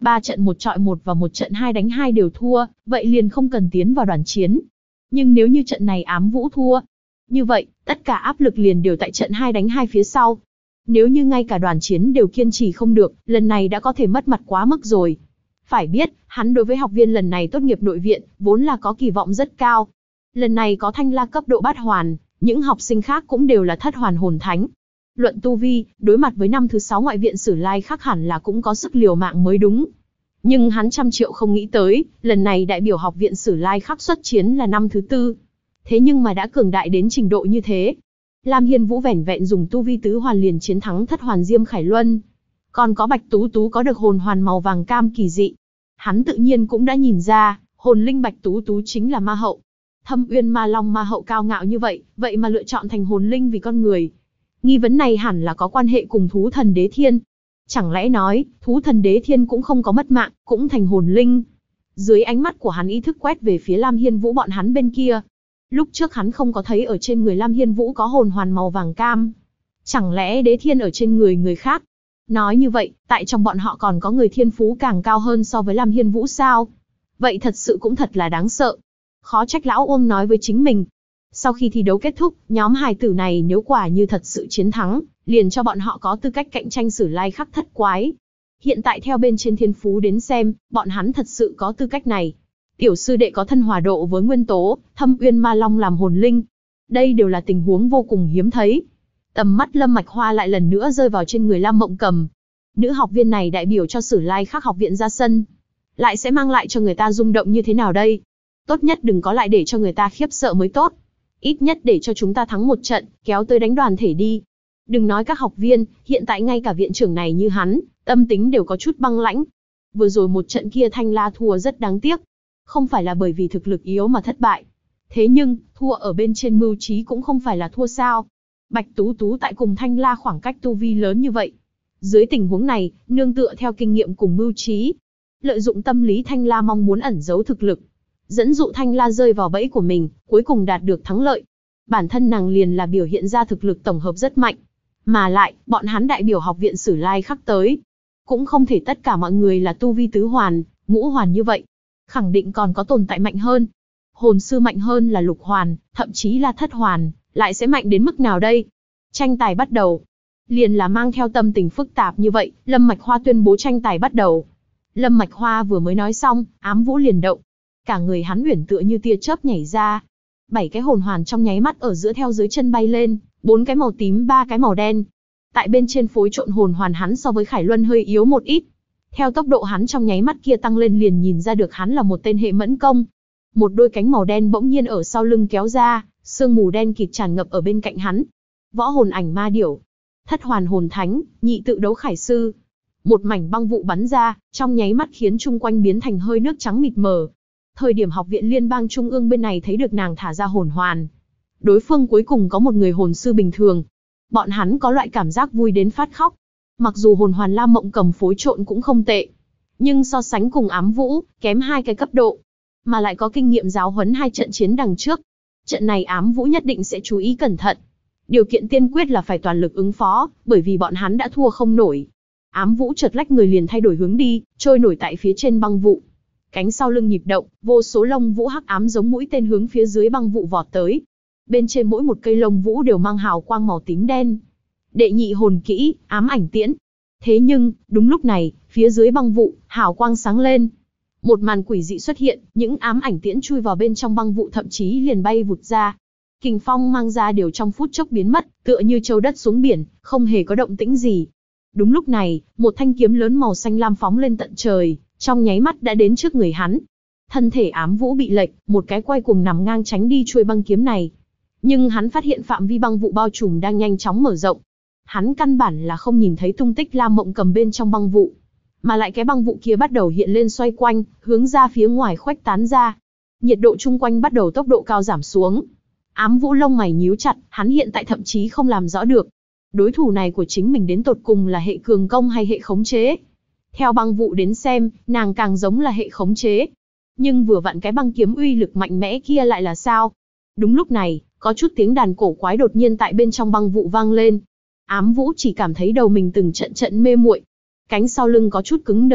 [SPEAKER 1] 3 trận 1 chọi 1 và 1 trận 2 đánh 2 đều thua, vậy liền không cần tiến vào đoàn chiến. Nhưng nếu như trận này Ám Vũ thua, như vậy, tất cả áp lực liền đều tại trận 2 đánh 2 phía sau. Nếu như ngay cả đoàn chiến đều kiên trì không được, lần này đã có thể mất mặt quá mức rồi. Phải biết, hắn đối với học viên lần này tốt nghiệp nội viện, vốn là có kỳ vọng rất cao. Lần này có Thanh La cấp độ bát hoàn, những học sinh khác cũng đều là thất hoàn hồn thánh. Luận tu vi, đối mặt với năm thứ 6 ngoại viện Sử Lai Khắc hẳn là cũng có sức liều mạng mới đúng. Nhưng hắn trăm triệu không nghĩ tới, lần này đại biểu học viện Sử Lai Khắc xuất chiến là năm thứ 4. Thế nhưng mà đã cường đại đến trình độ như thế. Lam Hiên Vũ vẻn vẹn dùng tu vi tứ hoàn liền chiến thắng thất hoàn Diêm Khải Luân. Còn có Bạch Tú Tú có được hồn hoàn màu vàng cam kỳ dị. Hắn tự nhiên cũng đã nhìn ra, hồn linh Bạch Tú Tú chính là ma hậu. Thâm Uyên Ma Long ma hậu cao ngạo như vậy, vậy mà lựa chọn thành hồn linh vì con người. Nghi vấn này hẳn là có quan hệ cùng thú thần Đế Thiên. Chẳng lẽ nói, thú thần Đế Thiên cũng không có mất mạng, cũng thành hồn linh. Dưới ánh mắt của hắn ý thức quét về phía Lam Hiên Vũ bọn hắn bên kia. Lúc trước hắn không có thấy ở trên người Lam Hiên Vũ có hồn hoàn màu vàng cam. Chẳng lẽ Đế Thiên ở trên người người khác? Nói như vậy, tại trong bọn họ còn có người thiên phú càng cao hơn so với Lam Hiên Vũ sao? Vậy thật sự cũng thật là đáng sợ. Khó trách lão Uông nói với chính mình. Sau khi thi đấu kết thúc, nhóm hài tử này nếu quả như thật sự chiến thắng, liền cho bọn họ có tư cách cạnh tranh Sử Lai Khắc thất quái. Hiện tại theo bên trên thiên phú đến xem, bọn hắn thật sự có tư cách này. Tiểu sư đệ có thân hòa độ với nguyên tố, Thâm Uyên Ma Long làm hồn linh. Đây đều là tình huống vô cùng hiếm thấy. Tầm mắt Lâm Mạch Hoa lại lần nữa rơi vào trên người Lam Mộng Cầm. Nữ học viên này đại biểu cho Sử Lai Khắc học viện ra sân. Lại sẽ mang lại cho người ta rung động như thế nào đây? Tốt nhất đừng có lại để cho người ta khiếp sợ mới tốt. Ít nhất để cho chúng ta thắng một trận, kéo tới đánh đoàn thể đi. Đừng nói các học viên, hiện tại ngay cả viện trưởng này như hắn, tâm tính đều có chút băng lãnh. Vừa rồi một trận kia Thanh La thua rất đáng tiếc. Không phải là bởi vì thực lực yếu mà thất bại. Thế nhưng, thua ở bên trên mưu trí cũng không phải là thua sao. Bạch Tú Tú tại cùng Thanh La khoảng cách tu vi lớn như vậy. Dưới tình huống này, nương tựa theo kinh nghiệm cùng mưu trí. Lợi dụng tâm lý Thanh La mong muốn ẩn giấu thực lực. Dẫn dụ Thanh La rơi vào bẫy của mình, cuối cùng đạt được thắng lợi. Bản thân nàng liền là biểu hiện ra thực lực tổng hợp rất mạnh. Mà lại, bọn hắn đại biểu học viện Sử Lai Khắc tới. Cũng không thể tất cả mọi người là tu vi tứ hoàn, ngũ hoàn như vậy. Khẳng định còn có tồn tại mạnh hơn. Hồn sư mạnh hơn là lục hoàn, thậm chí là thất hoàn, lại sẽ mạnh đến mức nào đây? Tranh tài bắt đầu. Liền là mang theo tâm tình phức tạp như vậy, Lâm Mạch Hoa tuyên bố tranh tài bắt đầu. Lâm Mạch Hoa vừa mới nói xong, Ám Vũ liền động. Cả người hắn uyển tựa như tia chớp nhảy ra. 7 cái hồn hoàn trong nháy mắt ở giữa theo dưới chân bay lên, 4 cái màu tím 3 cái màu đen. Tại bên trên phối trộn hồn hoàn hắn so với Khải Luân hơi yếu một ít. Theo tốc độ hắn trong nháy mắt kia tăng lên liền nhìn ra được hắn là một tên hệ mẫn công. Một đôi cánh màu đen bỗng nhiên ở sau lưng kéo ra, sương mù đen kịt tràn ngập ở bên cạnh hắn. Võ hồn ảnh ma điểu, thất hoàn hồn thánh, nhị tự đấu khải sư. Một mảnh băng vụ bắn ra, trong nháy mắt khiến chung quanh biến thành hơi nước trắng mịt mờ. Thời điểm học viện liên bang trung ương bên này thấy được nàng thả ra hồn hoàn. Đối phương cuối cùng có một người hồn sư bình thường. Bọn hắn có loại cảm giác vui đến phát khóc. Mặc dù hồn hoàn Lam Mộng Cầm phối trộn cũng không tệ. Nhưng so sánh cùng Ám Vũ, kém 2 cái cấp độ. Mà lại có kinh nghiệm giáo huấn 2 trận chiến đằng trước. Trận này Ám Vũ nhất định sẽ chú ý cẩn thận. Điều kiện tiên quyết là phải toàn lực ứng phó, bởi vì bọn hắn đã thua không nổi. Ám Vũ chợt lách người liền thay đổi hướng đi, trôi nổi tại phía trên băng vụ. Cánh sau lưng nhịp động, vô số lông vũ hắc ám giống mũi tên hướng phía dưới băng vụ vọt tới. Bên trên mỗi một cây lông vũ đều mang hào quang màu tím đen. Đệ nhị hồn kỹ, ám ảnh tiễn. Thế nhưng, đúng lúc này, phía dưới băng vụ, hào quang sáng lên. Một màn quỷ dị xuất hiện, những ám ảnh tiễn chui vào bên trong băng vụ thậm chí liền bay vụt ra. Kình phong mang ra đều trong phút chốc biến mất, tựa như châu đất xuống biển, không hề có động tĩnh gì. Đúng lúc này, một thanh kiếm lớn màu xanh lam phóng lên tận trời, trong nháy mắt đã đến trước người hắn. Thân thể Ám Vũ bị lệch, một cái quay cuồng nằm ngang tránh đi chuôi băng kiếm này. Nhưng hắn phát hiện phạm vi băng vụ bao trùm đang nhanh chóng mở rộng. Hắn căn bản là không nhìn thấy tung tích Lam Mộng Cầm bên trong băng vụ. Mà lại cái băng vụ kia bắt đầu hiện lên xoay quanh, hướng ra phía ngoài khuếch tán ra. Nhiệt độ chung quanh bắt đầu tốc độ cao giảm xuống. Ám Vũ lông mày nhíu chặt, hắn hiện tại thậm chí không làm rõ được. Đối thủ này của chính mình đến tột cùng là hệ cường công hay hệ khống chế. Theo băng vụ đến xem, nàng càng giống là hệ khống chế. Nhưng vừa vặn cái băng kiếm uy lực mạnh mẽ kia lại là sao? Đúng lúc này, có chút tiếng đàn cổ quái đột nhiên tại bên trong băng vụ vang lên. Ám Vũ chỉ cảm thấy đầu mình từng trận trận mê muội. Cánh sau lưng có chút cứng đờ,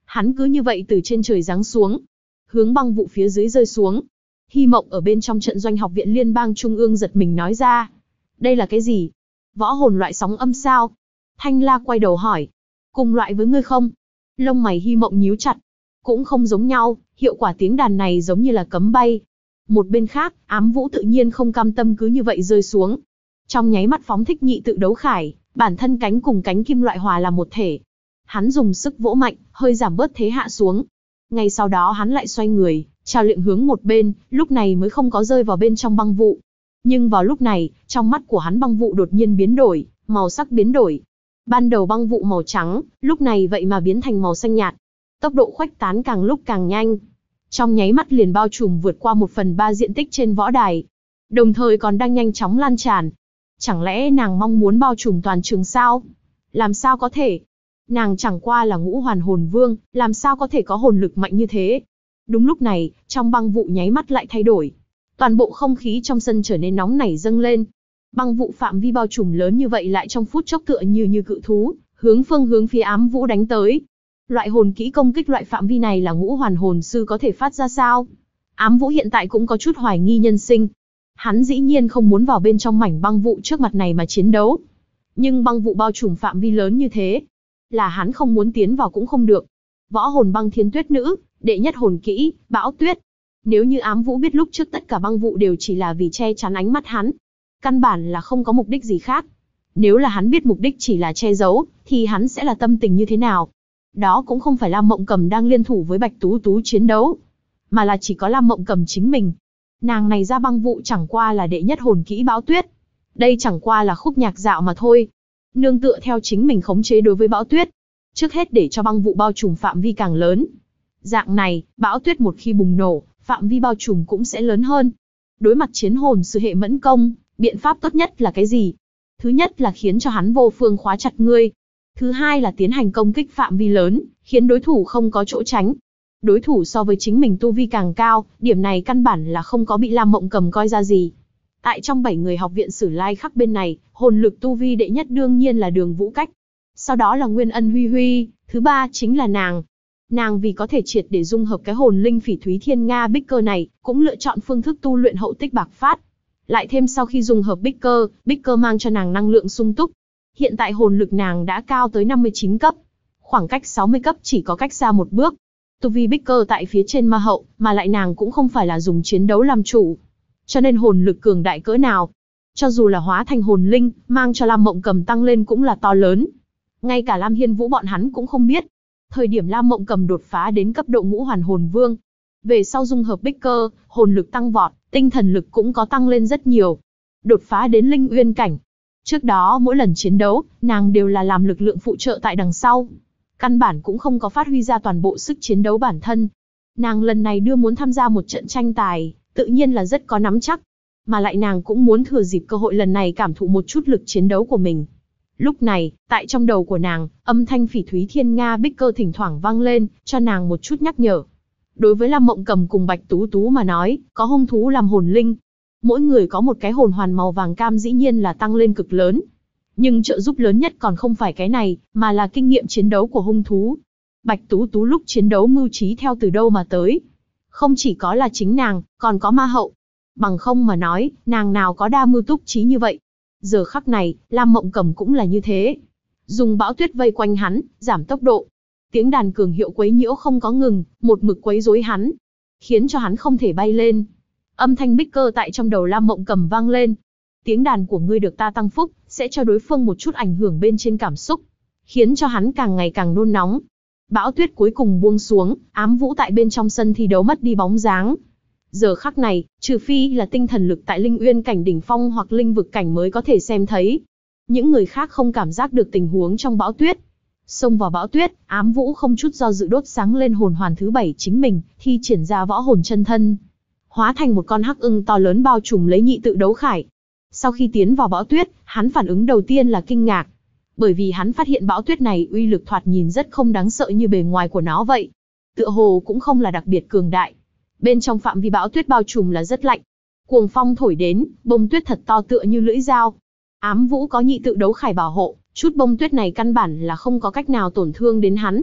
[SPEAKER 1] Hắn cứ như vậy từ trên trời giáng xuống, hướng băng vụ phía dưới rơi xuống. Hy Mộng ở bên trong trận doanh học viện liên bang trung ương giật mình nói ra. Đây là cái gì? Võ hồn loại sóng âm sao? Thanh La quay đầu hỏi. Cùng loại với ngươi không? Lông mày Hy Mộng nhíu chặt. Cũng không giống nhau, hiệu quả tiếng đàn này giống như là cấm bay. Một bên khác, Ám Vũ tự nhiên không cam tâm cứ như vậy rơi xuống. Trong nháy mắt phóng thích nhị tự đấu khải, bản thân cánh cùng cánh kim loại hòa làm một thể. Hắn dùng sức vỗ mạnh, hơi giảm bớt thế hạ xuống. Ngay sau đó hắn lại xoay người, trao luyện hướng một bên, lúc này mới không có rơi vào bên trong băng vụ. Nhưng vào lúc này, trong mắt của hắn băng vụ đột nhiên biến đổi, màu sắc biến đổi. Ban đầu băng vụ màu trắng, lúc này vậy mà biến thành màu xanh nhạt. Tốc độ khuếch tán càng lúc càng nhanh. Trong nháy mắt liền bao trùm vượt qua 1/3 diện tích trên võ đài. Đồng thời còn đang nhanh chóng lan tràn. Chẳng lẽ nàng mong muốn bao trùm toàn trường sao? Làm sao có thể? Nàng chẳng qua là ngũ hoàn hồn vương, làm sao có thể có hồn lực mạnh như thế? Đúng lúc này, trong băng vụ nháy mắt lại thay đổi. Toàn bộ không khí trong sân trở nên nóng nảy dâng lên. Băng vụ phạm vi bao trùm lớn như vậy lại trong phút chốc tựa như cự thú, hướng phía Ám Vũ đánh tới. Loại hồn kỹ công kích loại phạm vi này là ngũ hoàn hồn sư có thể phát ra sao? Ám Vũ hiện tại cũng có chút hoài nghi nhân sinh. Hắn dĩ nhiên không muốn vào bên trong mảnh băng vụ trước mặt này mà chiến đấu. Nhưng băng vụ bao trùm phạm vi lớn như thế, là hắn không muốn tiến vào cũng không được. Võ hồn băng thiên tuyết nữ, đệ nhất hồn kỹ, bão tuyết. Nếu như Ám Vũ biết lúc trước tất cả băng vụ đều chỉ là vì che chắn ánh mắt hắn, căn bản là không có mục đích gì khác. Nếu là hắn biết mục đích chỉ là che giấu, thì hắn sẽ là tâm tình như thế nào? Đó cũng không phải Lam Mộng Cầm đang liên thủ với Bạch Tú Tú chiến đấu, mà là chỉ có Lam Mộng Cầm chính mình. Nàng này ra băng vụ chẳng qua là đệ nhất hồn kỹ bão tuyết. Đây chẳng qua là khúc nhạc dạo mà thôi. Nương tựa theo chính mình khống chế đối với bão tuyết. Trước hết để cho băng vụ bao trùm phạm vi càng lớn. Dạng này, bão tuyết một khi bùng nổ, phạm vi bao trùm cũng sẽ lớn hơn. Đối mặt chiến hồn sư hệ mẫn công, biện pháp tốt nhất là cái gì? Thứ nhất là khiến cho hắn vô phương khóa chặt ngươi. Thứ hai là tiến hành công kích phạm vi lớn, khiến đối thủ không có chỗ tránh. Đối thủ so với chính mình tu vi càng cao, điểm này căn bản là không có bị Lam Mộng Cầm coi ra gì. Tại trong 7 người học viện Sử Lai Khắc bên này, hồn lực tu vi đệ nhất đương nhiên là Đường Vũ Cách. Sau đó là Nguyên Ân Huy Huy, thứ ba chính là nàng. Nàng vì có thể triệt để dung hợp cái hồn linh Phỉ Thúy Thiên Nga Bích Cơ này, cũng lựa chọn phương thức tu luyện hậu tích bạc phát. Lại thêm sau khi dung hợp Bích Cơ mang cho nàng năng lượng sung túc. Hiện tại hồn lực nàng đã cao tới 59 cấp. Khoảng cách 60 cấp chỉ có cách xa một bước. Tu vi Bích Cơ tại phía trên ma hậu, mà lại nàng cũng không phải là dùng chiến đấu làm chủ. Cho nên hồn lực cường đại cỡ nào, cho dù là hóa thành hồn linh, mang cho Lam Mộng Cầm tăng lên cũng là to lớn. Ngay cả Lam Hiên Vũ bọn hắn cũng không biết. Thời điểm Lam Mộng Cầm đột phá đến cấp độ ngũ hoàn hồn vương, về sau dung hợp Bích Cơ, hồn lực tăng vọt, tinh thần lực cũng có tăng lên rất nhiều. Đột phá đến linh uyên cảnh. Trước đó mỗi lần chiến đấu, nàng đều là làm lực lượng phụ trợ tại đằng sau. Căn bản cũng không có phát huy ra toàn bộ sức chiến đấu bản thân. Nàng lần này đưa muốn tham gia một trận tranh tài, tự nhiên là rất có nắm chắc. Mà lại nàng cũng muốn thừa dịp cơ hội lần này cảm thụ một chút lực chiến đấu của mình. Lúc này, tại trong đầu của nàng, âm thanh Phỉ Thúy Thiên Nga Bích Cơ thỉnh thoảng vang lên, cho nàng một chút nhắc nhở. Đối với Lam Mộng Cầm cùng Bạch Tú Tú mà nói, có hung thú làm hồn linh. Mỗi người có một cái hồn hoàn màu vàng cam dĩ nhiên là tăng lên cực lớn. Nhưng trợ giúp lớn nhất còn không phải cái này, mà là kinh nghiệm chiến đấu của hung thú. Bạch Tú Tú lúc chiến đấu mưu trí theo từ đâu mà tới. Không chỉ có là chính nàng, còn có ma hậu. Bằng không mà nói, nàng nào có đa mưu túc trí như vậy. Giờ khắc này, Lam Mộng Cầm cũng là như thế. Dùng bão tuyết vây quanh hắn, giảm tốc độ. Tiếng đàn cường hiệu quấy nhiễu không có ngừng, một mực quấy rối hắn, khiến cho hắn không thể bay lên. Âm thanh Bích Cơ tại trong đầu Lam Mộng Cầm vang lên. Tiếng đàn của ngươi được ta tăng phúc, sẽ cho đối phương một chút ảnh hưởng bên trên cảm xúc, khiến cho hắn càng ngày càng nôn nóng. Bão tuyết cuối cùng buông xuống, Ám Vũ tại bên trong sân thi đấu mất đi bóng dáng. Giờ khắc này, trừ phi là tinh thần lực tại linh uyên cảnh đỉnh phong hoặc linh vực cảnh mới có thể xem thấy. Những người khác không cảm giác được tình huống trong bão tuyết. Xông vào bão tuyết, Ám Vũ không chút do dự đốt sáng lên hồn hoàn thứ 7 chính mình, thi triển ra võ hồn chân thân. Hóa thành một con hắc ưng to lớn bao trùm lấy nhị tự đấu khải. Sau khi tiến vào bão tuyết, hắn phản ứng đầu tiên là kinh ngạc. Bởi vì hắn phát hiện bão tuyết này uy lực thoạt nhìn rất không đáng sợ như bề ngoài của nó vậy. Tựa hồ cũng không là đặc biệt cường đại. Bên trong phạm vi bão tuyết bao trùm là rất lạnh. Cuồng phong thổi đến, bông tuyết thật to tựa như lưỡi dao. Ám Vũ có nhị tự đấu khải bảo hộ, chút bông tuyết này căn bản là không có cách nào tổn thương đến hắn.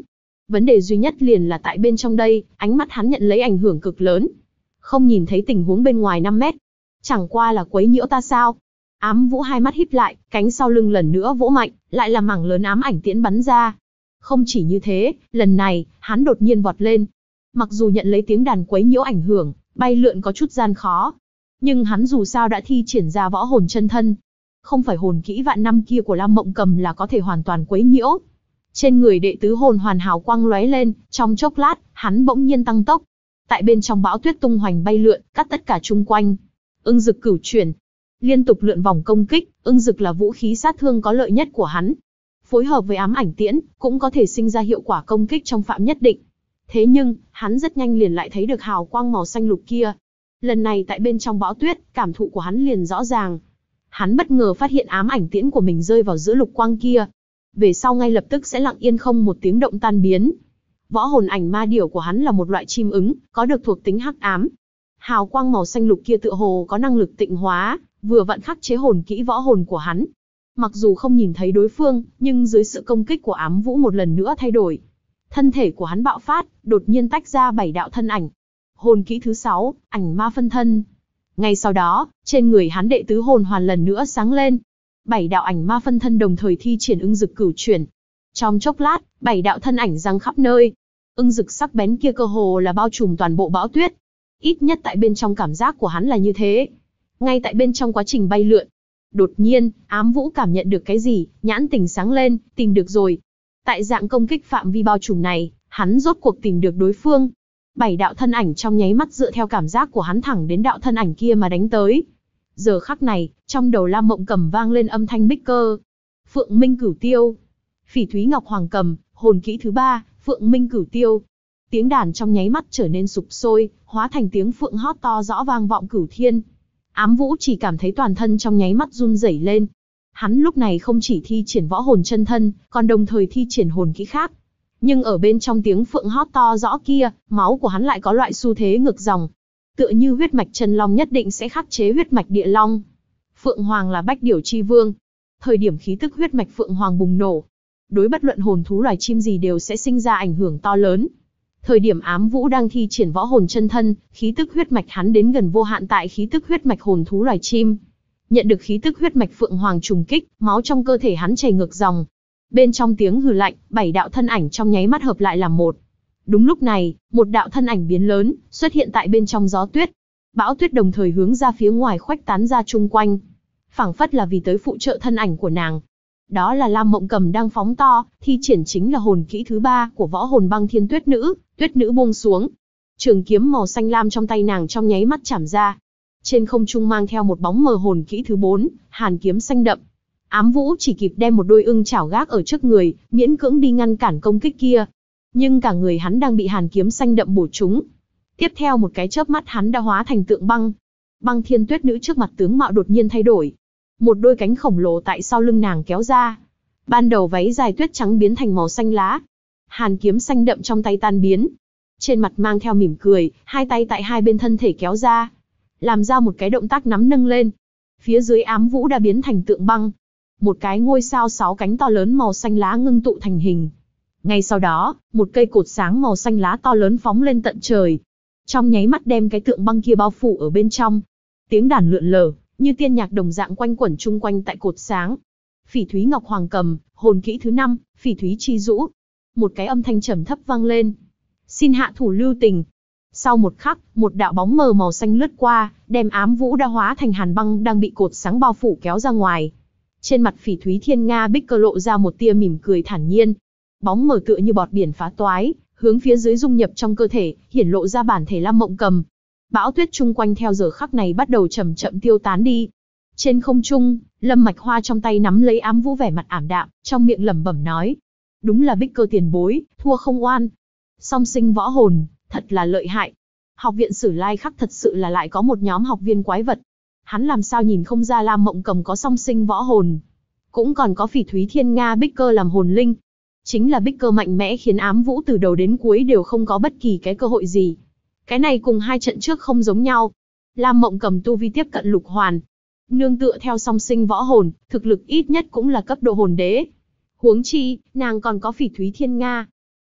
[SPEAKER 1] Vấn đề duy nhất liền là tại bên trong đây, ánh mắt hắn nhận lấy ảnh hưởng cực lớn. Không nhìn thấy tình huống bên ngoài 5 mét. Chẳng qua là quấy nhiễu ta sao? Ám Vũ hai mắt híp lại, cánh sau lưng lần nữa vỗ mạnh, lại là mảng lớn ám ảnh tiễn bắn ra. Không chỉ như thế, lần này, hắn đột nhiên vọt lên. Mặc dù nhận lấy tiếng đàn quấy nhiễu ảnh hưởng, bay lượn có chút gian khó. Nhưng hắn dù sao đã thi triển ra võ hồn chân thân. Không phải hồn kỹ vạn năm kia của Lam Mộng Cầm là có thể hoàn toàn quấy nhiễu. Trên người đệ tứ hồn hoàn hào quang lóe lên, trong chốc lát, hắn bỗng nhiên tăng tốc. Tại bên trong bão tuyết tung hoành bay lượn, cắt tất cả chung quanh. Ưng Dực cửu chuyển, liên tục lượn vòng công kích, ưng dực là vũ khí sát thương có lợi nhất của hắn. Phối hợp với ám ảnh tiễn, cũng có thể sinh ra hiệu quả công kích trong phạm nhất định. Thế nhưng, hắn rất nhanh liền lại thấy được hào quang màu xanh lục kia. Lần này tại bên trong bão tuyết, cảm thụ của hắn liền rõ ràng. Hắn bất ngờ phát hiện ám ảnh tiễn của mình rơi vào giữa lục quang kia. Về sau ngay lập tức sẽ lặng yên không một tiếng động tan biến. Võ hồn ảnh ma điểu của hắn là một loại chim ứng, có được thuộc tính hắc ám. Hào quang màu xanh lục kia tựa hồ có năng lực tịnh hóa, vừa vặn khắc chế hồn kỹ võ hồn của hắn. Mặc dù không nhìn thấy đối phương, nhưng dưới sự công kích của Ám Vũ một lần nữa thay đổi. Thân thể của hắn bạo phát, đột nhiên tách ra 7 đạo thân ảnh. Hồn kỹ thứ 6, ảnh ma phân thân. Ngay sau đó, trên người hắn đệ tứ hồn hoàn lần nữa sáng lên. 7 đạo ảnh ma phân thân đồng thời thi triển ưng dực cửu chuyển. Trong chốc lát, 7 đạo thân ảnh giăng khắp nơi. Ưng dực sắc bén kia cơ hồ là bao trùm toàn bộ bão tuyết. Ít nhất tại bên trong cảm giác của hắn là như thế. Ngay tại bên trong quá trình bay lượn, đột nhiên, Ám Vũ cảm nhận được cái gì, nhãn tình sáng lên, tìm được rồi. Tại dạng công kích phạm vi bao trùm này, hắn rốt cuộc tìm được đối phương. 7 đạo thân ảnh trong nháy mắt dựa theo cảm giác của hắn thẳng đến đạo thân ảnh kia mà đánh tới. Giờ khắc này, trong đầu Lam Mộng Cầm vang lên âm thanh bích cơ. Phượng Minh Cửu Tiêu. Phỉ Thúy Ngọc Hoàng Cầm, hồn kỹ thứ 3, Phượng Minh Cửu Tiêu. Tiếng đàn trong nháy mắt trở nên sục sôi, hóa thành tiếng phượng hót to rõ vang vọng cửu thiên. Ám Vũ chỉ cảm thấy toàn thân trong nháy mắt run rẩy lên. Hắn lúc này không chỉ thi triển võ hồn chân thân, còn đồng thời thi triển hồn kỹ khác. Nhưng ở bên trong tiếng phượng hót to rõ kia, máu của hắn lại có loại xu thế ngược dòng. Tựa như huyết mạch chân long nhất định sẽ khắc chế huyết mạch địa long. Phượng Hoàng là bách điểu chi vương. Thời điểm khí tức huyết mạch Phượng Hoàng bùng nổ, đối bất luận hồn thú loài chim gì đều sẽ sinh ra ảnh hưởng to lớn. Thời điểm Ám Vũ đang thi triển võ hồn chân thân, khí tức huyết mạch hắn đến gần vô hạn tại khí tức huyết mạch hồn thú loài chim. Nhận được khí tức huyết mạch Phượng Hoàng trùng kích, máu trong cơ thể hắn chảy ngược dòng. Bên trong tiếng hừ lạnh, 7 đạo thân ảnh trong nháy mắt hợp lại làm một. Đúng lúc này, một đạo thân ảnh biến lớn, xuất hiện tại bên trong gió tuyết. Bão tuyết đồng thời hướng ra phía ngoài khuếch tán ra chung quanh. Phảng phất là vì tới phụ trợ thân ảnh của nàng. Đó là Lam Mộng Cầm đang phóng to, thi triển chính là hồn kỹ thứ 3 của võ hồn băng thiên tuyết nữ buông xuống. Trường kiếm màu xanh lam trong tay nàng trong nháy mắt chảm ra. Trên không trung mang theo một bóng mờ hồn kỹ thứ 4, hàn kiếm xanh đậm. Ám Vũ chỉ kịp đem một đôi ưng chảo gác ở trước người, miễn cưỡng đi ngăn cản công kích kia. Nhưng cả người hắn đang bị hàn kiếm xanh đậm bổ trúng. Tiếp theo một cái chớp mắt hắn đã hóa thành tượng băng. Băng thiên tuyết nữ trước mặt tướng mạo đột nhiên thay đổi. Một đôi cánh khổng lồ tại sau lưng nàng kéo ra. Ban đầu váy dài tuyết trắng biến thành màu xanh lá. Hàn kiếm xanh đậm trong tay tan biến. Trên mặt mang theo mỉm cười, hai tay tại hai bên thân thể kéo ra. Làm ra một cái động tác nắm nâng lên. Phía dưới Ám Vũ đã biến thành tượng băng. Một cái ngôi sao 6 cánh to lớn màu xanh lá ngưng tụ thành hình. Ngay sau đó, một cây cột sáng màu xanh lá to lớn phóng lên tận trời. Trong nháy mắt đem cái tượng băng kia bao phủ ở bên trong. Tiếng đàn lượn lờ, như tiên nhạc đồng dạng quanh quẩn chung quanh tại cột sáng. Phỉ Thúy Ngọc Hoàng Cầm, hồn kỹ thứ 5, Phỉ Thúy Chi Dũ. Một cái âm thanh trầm thấp vang lên. Xin hạ thủ lưu tình. Sau một khắc, một đạo bóng mờ màu xanh lướt qua, đem Ám Vũ đã hóa thành hàn băng đang bị cột sáng bao phủ kéo ra ngoài. Trên mặt Phỉ Thúy Thiên Nga Bích Cơ lộ ra một tia mỉm cười thản nhiên. Bóng mờ tựa như bọt biển phá toái, hướng phía dưới dung nhập trong cơ thể, hiển lộ ra bản thể Lam Mộng Cầm. Bão tuyết chung quanh theo giờ khắc này bắt đầu chậm chậm tiêu tán đi. Trên không trung, Lâm Mạch Hoa trong tay nắm lấy Ám Vũ vẻ mặt ảm đạm, trong miệng lẩm bẩm nói: đúng là Bích Cơ tiền bối, thua không oan. Song sinh võ hồn, thật là lợi hại. Học viện Sử Lai Khắc thật sự là lại có một nhóm học viên quái vật. Hắn làm sao nhìn không ra Lam Mộng Cầm có song sinh võ hồn, cũng còn có Phỉ Thúy Thiên Nga Bích Cơ làm hồn linh. Chính là Bích Cơ mạnh mẽ khiến Ám Vũ từ đầu đến cuối đều không có bất kỳ cái cơ hội gì. Cái này cùng hai trận trước không giống nhau. Lam Mộng Cầm tu vi tiếp cận lục hoàn, nương tựa theo song sinh võ hồn, thực lực ít nhất cũng là cấp độ hồn đế. Huống chi, nàng còn có Phỉ Thúy Thiên Nga.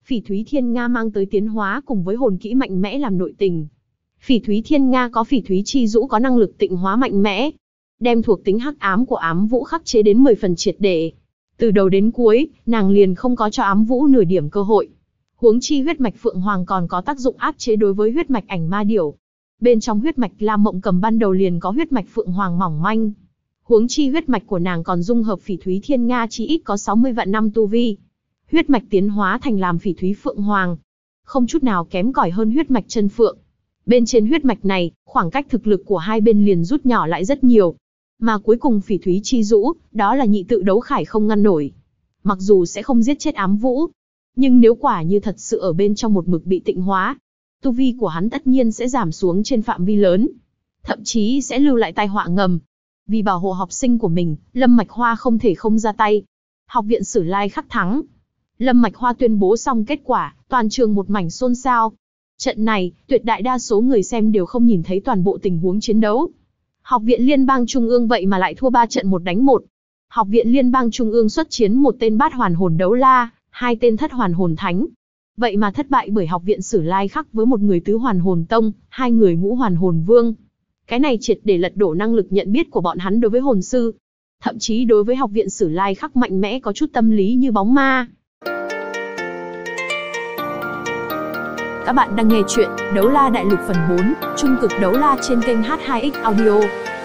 [SPEAKER 1] Phỉ Thúy Thiên Nga mang tới tiến hóa cùng với hồn kỹ mạnh mẽ làm nội tình. Phỉ Thúy Thiên Nga có Phỉ Thúy Chi Dũ có năng lực tịnh hóa mạnh mẽ, đem thuộc tính hắc ám của ám vũ khắc chế đến 10 phần triệt để. Từ đầu đến cuối, nàng liền không có cho ám vũ nửa điểm cơ hội. Huống chi huyết mạch Phượng Hoàng còn có tác dụng áp chế đối với huyết mạch Ảnh Ma Điểu. Bên trong huyết mạch Lam Mộng Cầm ban đầu liền có huyết mạch Phượng Hoàng mỏng manh. Huống chi huyết mạch của nàng còn dung hợp Phỉ Thúy Thiên Nga chỉ ít có 60 vạn năm tu vi. Huyết mạch tiến hóa thành làm Phỉ Thúy Phượng Hoàng, không chút nào kém cỏi hơn huyết mạch Chân Phượng. Bên trên huyết mạch này, khoảng cách thực lực của hai bên liền rút nhỏ lại rất nhiều. Mà cuối cùng Phỉ Thúy Chi Dũ, đó là nhị tự đấu khải không ngăn nổi. Mặc dù sẽ không giết chết ám vũ, nhưng nếu quả như thật sự ở bên trong một mực bị tịnh hóa, tu vi của hắn tất nhiên sẽ giảm xuống trên phạm vi lớn. Thậm chí sẽ lưu lại tai họa ngầm. Vì bảo hộ học sinh của mình, Lâm Mạch Hoa không thể không ra tay. Học viện Sử Lai Khắc thắng. Lâm Mạch Hoa tuyên bố xong kết quả, toàn trường một mảnh xôn xao. Trận này, tuyệt đại đa số người xem đều không nhìn thấy toàn bộ tình huống chiến đấu. Học viện Liên bang Trung ương vậy mà lại thua 3 trận 1 đánh 1. Học viện Liên bang Trung ương xuất chiến một tên bát hoàn hồn đấu la, 2 tên thất hoàn hồn thánh. Vậy mà thất bại bởi học viện Sử Lai Khắc với một người tứ hoàn hồn tông, 2 người ngũ hoàn hồn vương. Cái này triệt để lật đổ năng lực nhận biết của bọn hắn đối với hồn sư. Thậm chí đối với học viện Sử Lai Khắc mạnh mẽ có chút tâm lý như bóng ma. Các bạn đang nghe chuyện Đấu La Đại Lục phần 4, Trung cực đấu la trên kênh H2X Audio.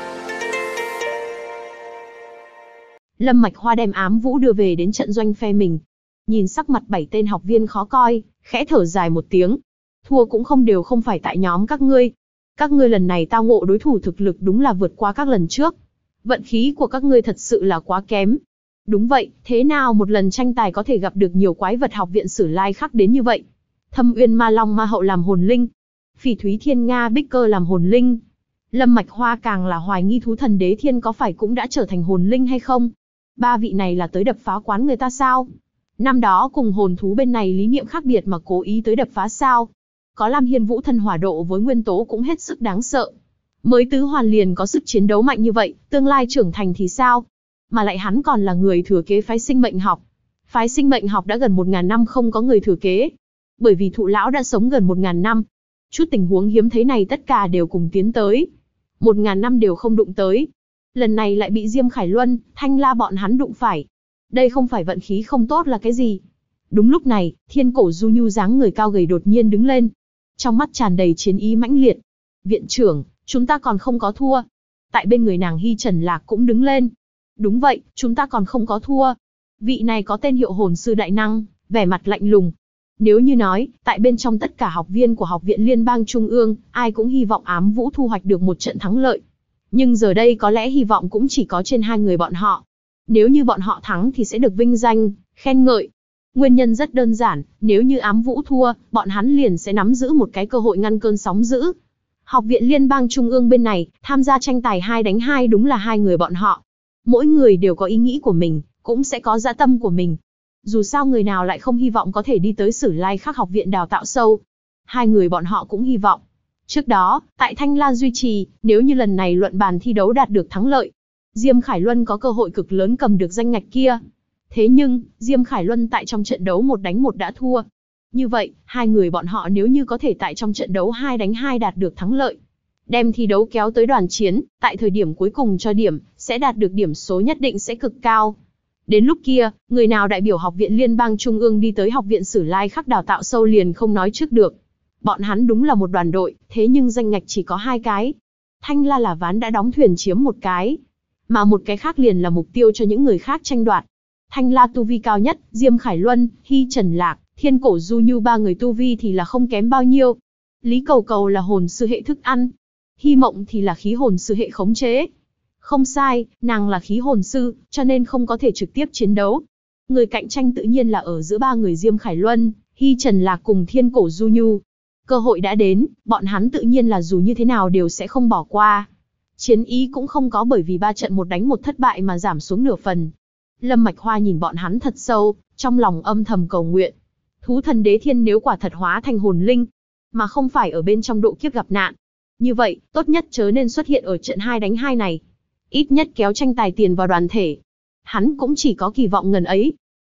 [SPEAKER 1] Lâm Mạch Hoa đem ám vũ đưa về đến trận doanh phe mình. Nhìn sắc mặt 7 tên học viên khó coi, khẽ thở dài một tiếng. Thua cũng không phải tại nhóm các ngươi. Các ngươi lần này tao ngộ đối thủ thực lực đúng là vượt qua các lần trước. Vận khí của các ngươi thật sự là quá kém. Đúng vậy, thế nào một lần tranh tài có thể gặp được nhiều quái vật học viện Sử Lai Khắc đến như vậy? Thâm Uyên Ma Long Ma Hậu làm hồn linh, Phỉ Thúy Thiên Nga Bích Cơ làm hồn linh. Lâm Mạch Hoa càng là hoài nghi Thú Thần Đế Thiên có phải cũng đã trở thành hồn linh hay không? 3 vị này là tới đập phá quán người ta sao? Năm đó cùng hồn thú bên này lý niệm khác biệt mà cố ý tới đập phá sao? Có Lam Hiên Vũ thân hỏa độ với nguyên tố cũng hết sức đáng sợ. Mới tứ hoàn liền có sức chiến đấu mạnh như vậy, tương lai trưởng thành thì sao? Mà lại hắn còn là người thừa kế phái sinh mệnh học. Phái sinh mệnh học đã gần 1000 năm không có người thừa kế. Bởi vì thụ lão đã sống gần 1000 năm. Chút tình huống hiếm thấy này tất cả đều cùng tiến tới. 1000 năm đều không đụng tới. Lần này lại bị Diêm Khải Luân, Thanh La bọn hắn đụng phải. Đây không phải vận khí không tốt là cái gì? Đúng lúc này, Thiên Cổ Du Nhu dáng người cao gầy đột nhiên đứng lên. Trong mắt tràn đầy chiến ý mãnh liệt. Viện trưởng, chúng ta còn không có thua. Tại bên người nàng Hy Trần Lạc cũng đứng lên. Đúng vậy, chúng ta còn không có thua. Vị này có tên hiệu hồn sư đại năng, vẻ mặt lạnh lùng. Nếu như nói, tại bên trong tất cả học viên của học viện Liên bang Trung ương, ai cũng hy vọng ám vũ thu hoạch được một trận thắng lợi. Nhưng giờ đây có lẽ hy vọng cũng chỉ có trên 2 người bọn họ. Nếu như bọn họ thắng thì sẽ được vinh danh, khen ngợi. Nguyên nhân rất đơn giản, nếu như ám vũ thua, bọn hắn liền sẽ nắm giữ một cái cơ hội ngăn cơn sóng dữ. Học viện Liên bang Trung ương bên này, tham gia tranh tài 2 đánh 2 đúng là 2 người bọn họ. Mỗi người đều có ý nghĩ của mình, cũng sẽ có dã tâm của mình. Dù sao người nào lại không hy vọng có thể đi tới Sử Lai Khắc học viện đào tạo sâu. 2 người bọn họ cũng hy vọng. Trước đó, tại Thanh La duy trì, nếu như lần này luận bàn thi đấu đạt được thắng lợi, Diêm Khải Luân có cơ hội cực lớn cầm được danh ngạch kia. Thế nhưng, Diêm Khải Luân tại trong trận đấu 1 đánh 1 đã thua. Như vậy, 2 người bọn họ nếu như có thể tại trong trận đấu 2 đánh 2 đạt được thắng lợi, đem thi đấu kéo tới đoàn chiến, tại thời điểm cuối cùng cho điểm, sẽ đạt được điểm số nhất định sẽ cực cao. Đến lúc kia, người nào đại biểu học viện Liên bang Trung ương đi tới học viện Sử Lai Khắc đào tạo sâu liền không nói trước được. Bọn hắn đúng là một đoàn đội, thế nhưng danh ngạch chỉ có 2 cái. Thanh La là ván đã đóng thuyền chiếm 1 cái, mà một cái khác liền là mục tiêu cho những người khác tranh đoạt. Thanh La tu vi cao nhất, Diêm Khải Luân, Hy Trần Lạc, Thiên Cổ Du Nhu 3 người tu vi thì là không kém bao nhiêu. Lý Cầu Cầu là hồn sư hệ thức ăn, Hy Mộng thì là khí hồn sư hệ khống chế. Không sai, nàng là khí hồn sư, cho nên không có thể trực tiếp chiến đấu. Người cạnh tranh tự nhiên là ở giữa 3 người Diêm Khải Luân, Hy Trần Lạc cùng Thiên Cổ Du Nhu. Cơ hội đã đến, bọn hắn tự nhiên là dù như thế nào đều sẽ không bỏ qua. Chiến ý cũng không có bởi vì 3 trận 1 đánh 1 thất bại mà giảm xuống nửa phần. Lâm Mạch Hoa nhìn bọn hắn thật sâu, trong lòng âm thầm cầu nguyện. Thú Thần Đế Thiên nếu quả thật hóa thành hồn linh, mà không phải ở bên trong độ kiếp gặp nạn, như vậy, tốt nhất chớ nên xuất hiện ở trận 2 đánh 2 này. Ít nhất kéo tranh tài tiền vào đoàn thể. Hắn cũng chỉ có kỳ vọng ngần ấy.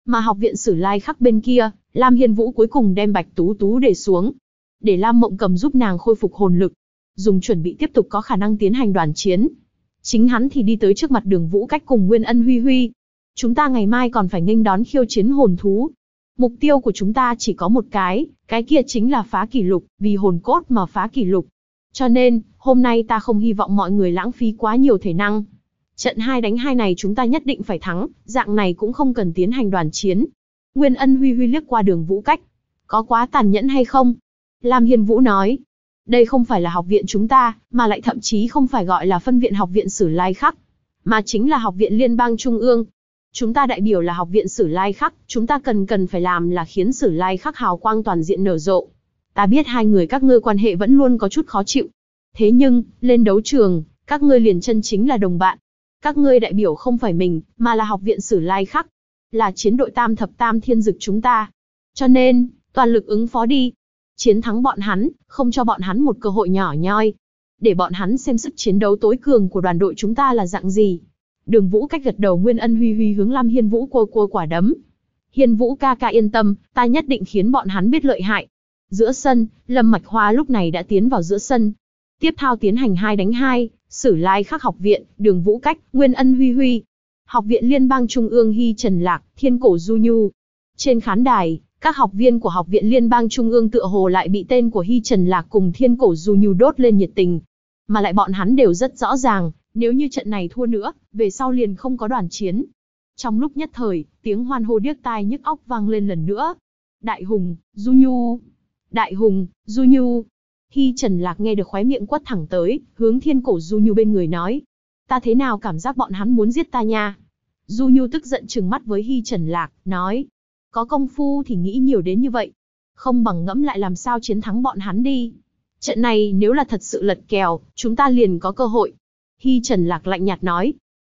[SPEAKER 1] Mà học viện Sử Lai Khắc bên kia, Lam Hiên Vũ cuối cùng đem Bạch Tú Tú để xuống, để Lam Mộng Cầm giúp nàng khôi phục hồn lực, dùng chuẩn bị tiếp tục có khả năng tiến hành đoàn chiến. Chính hắn thì đi tới trước mặt Đường Vũ Cách cùng Nguyên Ân Huy Huy. Chúng ta ngày mai còn phải nghênh đón khiêu chiến hồn thú. Mục tiêu của chúng ta chỉ có một cái kia chính là phá kỷ lục, vì hồn cốt mà phá kỷ lục. Cho nên, hôm nay ta không hy vọng mọi người lãng phí quá nhiều thể năng. Trận 2 đánh 2 này chúng ta nhất định phải thắng, dạng này cũng không cần tiến hành đoàn chiến. Nguyên Ân Huy Huy liếc qua Đường Vũ Cách. Có quá tàn nhẫn hay không? Lam Hiên Vũ nói. Đây không phải là học viện chúng ta, mà lại thậm chí không phải gọi là phân viện học viện Sử Lai Khắc, mà chính là học viện liên bang trung ương. Chúng ta đại biểu là học viện Sử Lai Khắc, chúng ta cần phải làm là khiến Sử Lai Khắc hào quang toàn diện nở rộ. Ta biết hai người các ngươi quan hệ vẫn luôn có chút khó chịu. Thế nhưng, lên đấu trường, các ngươi liền chân chính là đồng bạn. Các ngươi đại biểu không phải mình, mà là học viện Sử Lai Khắc, là chiến đội tam thập tam thiên dực chúng ta. Cho nên, toàn lực ứng phó đi. Chiến thắng bọn hắn, không cho bọn hắn một cơ hội nhỏ nhoi. Để bọn hắn xem sức chiến đấu tối cường của đoàn đội chúng ta là dạng gì. Đường Vũ Cách gật đầu. Nguyên Ân Huy Huy hướng Lam Hiên Vũ cua quả đấm. Hiên Vũ ca ca yên tâm, ta nhất định khiến bọn hắn biết lợi hại. Giữa sân, Lâm Mạch Hoa lúc này đã tiến vào giữa sân. Tiếp thao tiến hành 2 đánh 2, Sử Lai Khắc học viện, Đường Vũ Cách, Nguyên Ân Huy Huy. Học viện liên bang trung ương Hy Trần Lạc, Thiên Cổ Du Nhu. Trên khán đài, các học viên của học viện liên bang trung ương tựa hồ lại bị tên của Hy Trần Lạc cùng Thiên Cổ Du Nhu đốt lên nhiệt tình. Mà lại bọn hắn đều rất rõ ràng, nếu như trận này thua nữa, về sau liền không có đoàn chiến. Trong lúc nhất thời, tiếng hoan hô điếc tai nhức óc vang lên lần nữa. Đại Hùng, Du Nhu! Đại Hùng, Du Nhu! Hy Trần Lạc nghe được khóe miệng quất thẳng tới, hướng Thiên Cổ Du Nhu bên người nói. Ta thế nào cảm giác bọn hắn muốn giết ta nha? Du Nhu tức giận trừng mắt với Hy Trần Lạc, nói. Có công phu thì nghĩ nhiều đến như vậy. Không bằng ngẫm lại làm sao chiến thắng bọn hắn đi. Trận này nếu là thật sự lật kèo, chúng ta liền có cơ hội. Hy Trần Lạc lạnh nhạt nói.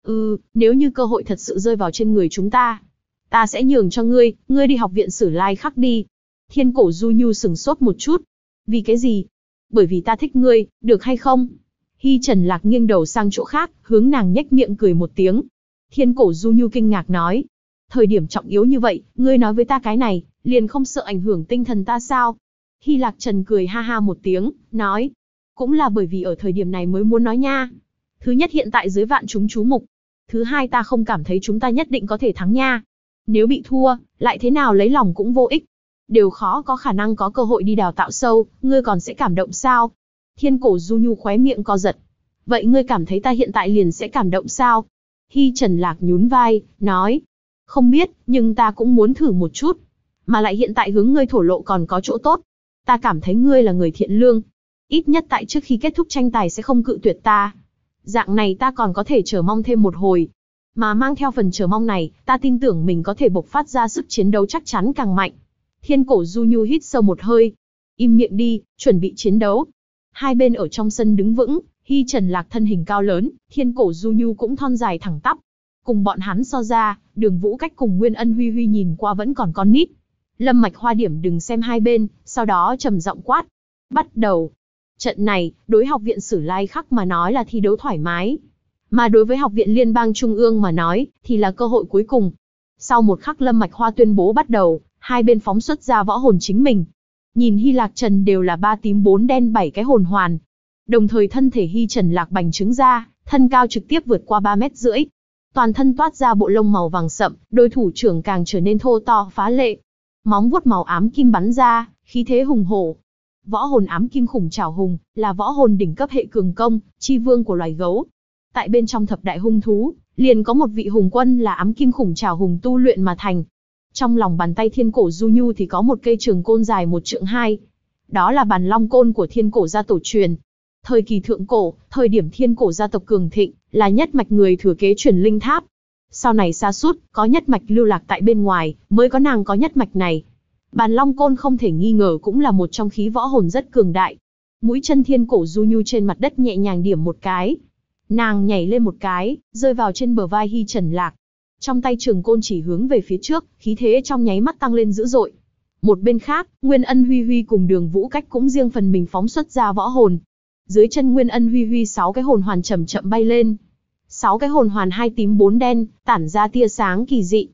[SPEAKER 1] Nếu như cơ hội thật sự rơi vào trên người chúng ta, ta sẽ nhường cho ngươi, ngươi đi học viện Sử Lai Khắc đi. Thiên Cổ Du Nhu sừng sốt một chút. Vì cái gì? Bởi vì ta thích ngươi, được hay không? Hy Trần Lạc nghiêng đầu sang chỗ khác, hướng nàng nhếch miệng cười một tiếng. Thiên Cổ Du Nhu kinh ngạc nói. Thời điểm trọng yếu như vậy, ngươi nói với ta cái này, liền không sợ ảnh hưởng tinh thần ta sao? Hy Lạc Trần cười ha ha một tiếng, nói. Cũng là bởi vì ở thời điểm này mới muốn nói nha. Thứ nhất, hiện tại dưới vạn chúng chú mục. Thứ hai, ta không cảm thấy chúng ta nhất định có thể thắng nha. Nếu bị thua, lại thế nào lấy lòng cũng vô ích. Đều khó có khả năng có cơ hội đi đào tạo sâu, ngươi còn sẽ cảm động sao? Thiên Cổ Du Nhu khóe miệng co giật. Vậy ngươi cảm thấy ta hiện tại liền sẽ cảm động sao? Hy Trần Lạc nhún vai, nói. Không biết, nhưng ta cũng muốn thử một chút. Mà lại hiện tại hướng ngươi thổ lộ còn có chỗ tốt. Ta cảm thấy ngươi là người thiện lương. Ít nhất tại trước khi kết thúc tranh tài sẽ không cự tuyệt ta. Dạng này ta còn có thể chờ mong thêm một hồi. Mà mang theo phần chờ mong này, ta tin tưởng mình có thể bộc phát ra sức chiến đấu chắc chắn càng mạnh. Thiên Cổ Du Nhu hít sâu một hơi. Im miệng đi, chuẩn bị chiến đấu. Hai bên ở trong sân đứng vững, Hy Trần Lạc thân hình cao lớn, Thiên Cổ Du Nhu cũng thon dài thẳng tắp. Cùng bọn hắn so ra, Đường Vũ Cách cùng Nguyên Ân Huy Huy nhìn qua vẫn còn con nít. Lâm Mạch Hoa điểm đừng xem hai bên, sau đó trầm giọng quát. Bắt đầu. Trận này, đối học viện Sử Lai Khắc mà nói là thi đấu thoải mái. Mà đối với học viện liên bang trung ương mà nói, thì là cơ hội cuối cùng. Sau một khắc Lâm Mạch Hoa tuyên bố bắt đầu, hai bên phóng xuất ra võ hồn chính mình. Nhìn Hy Lạc Trần đều là 3 tím 4 đen 7 cái hồn hoàn. Đồng thời thân thể Hy Trần Lạc bành trướng ra, thân cao trực tiếp vượt qua 3,5 mét. Toàn thân toát ra bộ lông màu vàng sậm, đôi thủ trưởng càng trở nên thô to phá lệ. Móng vuốt màu ám kim bắn ra, khí thế hùng hổ. Võ hồn ám kim khủng trảo hùng, là võ hồn đỉnh cấp hệ cường công, chi vương của loài gấu. Tại bên trong thập đại hung thú, liền có một vị hùng quân là ám kim khủng trảo hùng tu luyện mà thành. Trong lòng bàn tay Thiên Cổ Du Nhu thì có một cây trường côn dài 1 trượng 2. Đó là Bàn Long côn của Thiên Cổ gia tổ truyền. Thời kỳ thượng cổ, thời điểm Thiên Cổ gia tộc cường thịnh, là nhất mạch người thừa kế truyền linh tháp. Sau này sa sút, có nhất mạch lưu lạc tại bên ngoài, mới có nàng có nhất mạch này. Bàn Long côn không thể nghi ngờ cũng là một trong khí võ hồn rất cường đại. Mũi chân Thiên Cổ Du Nhu trên mặt đất nhẹ nhàng điểm một cái. Nàng nhảy lên một cái, rơi vào trên bờ vai Hy Trần Lạc. Trong tay trường côn chỉ hướng về phía trước, khí thế trong nháy mắt tăng lên dữ dội. Một bên khác, Nguyên Ân Huy Huy cùng Đường Vũ Cách cũng riêng phần mình phóng xuất ra võ hồn. Dưới chân Nguyên Ân Huy Huy 6 cái hồn hoàn chậm chậm bay lên. 6 cái hồn hoàn 2 tím 4 đen, tản ra tia sáng kỳ dị.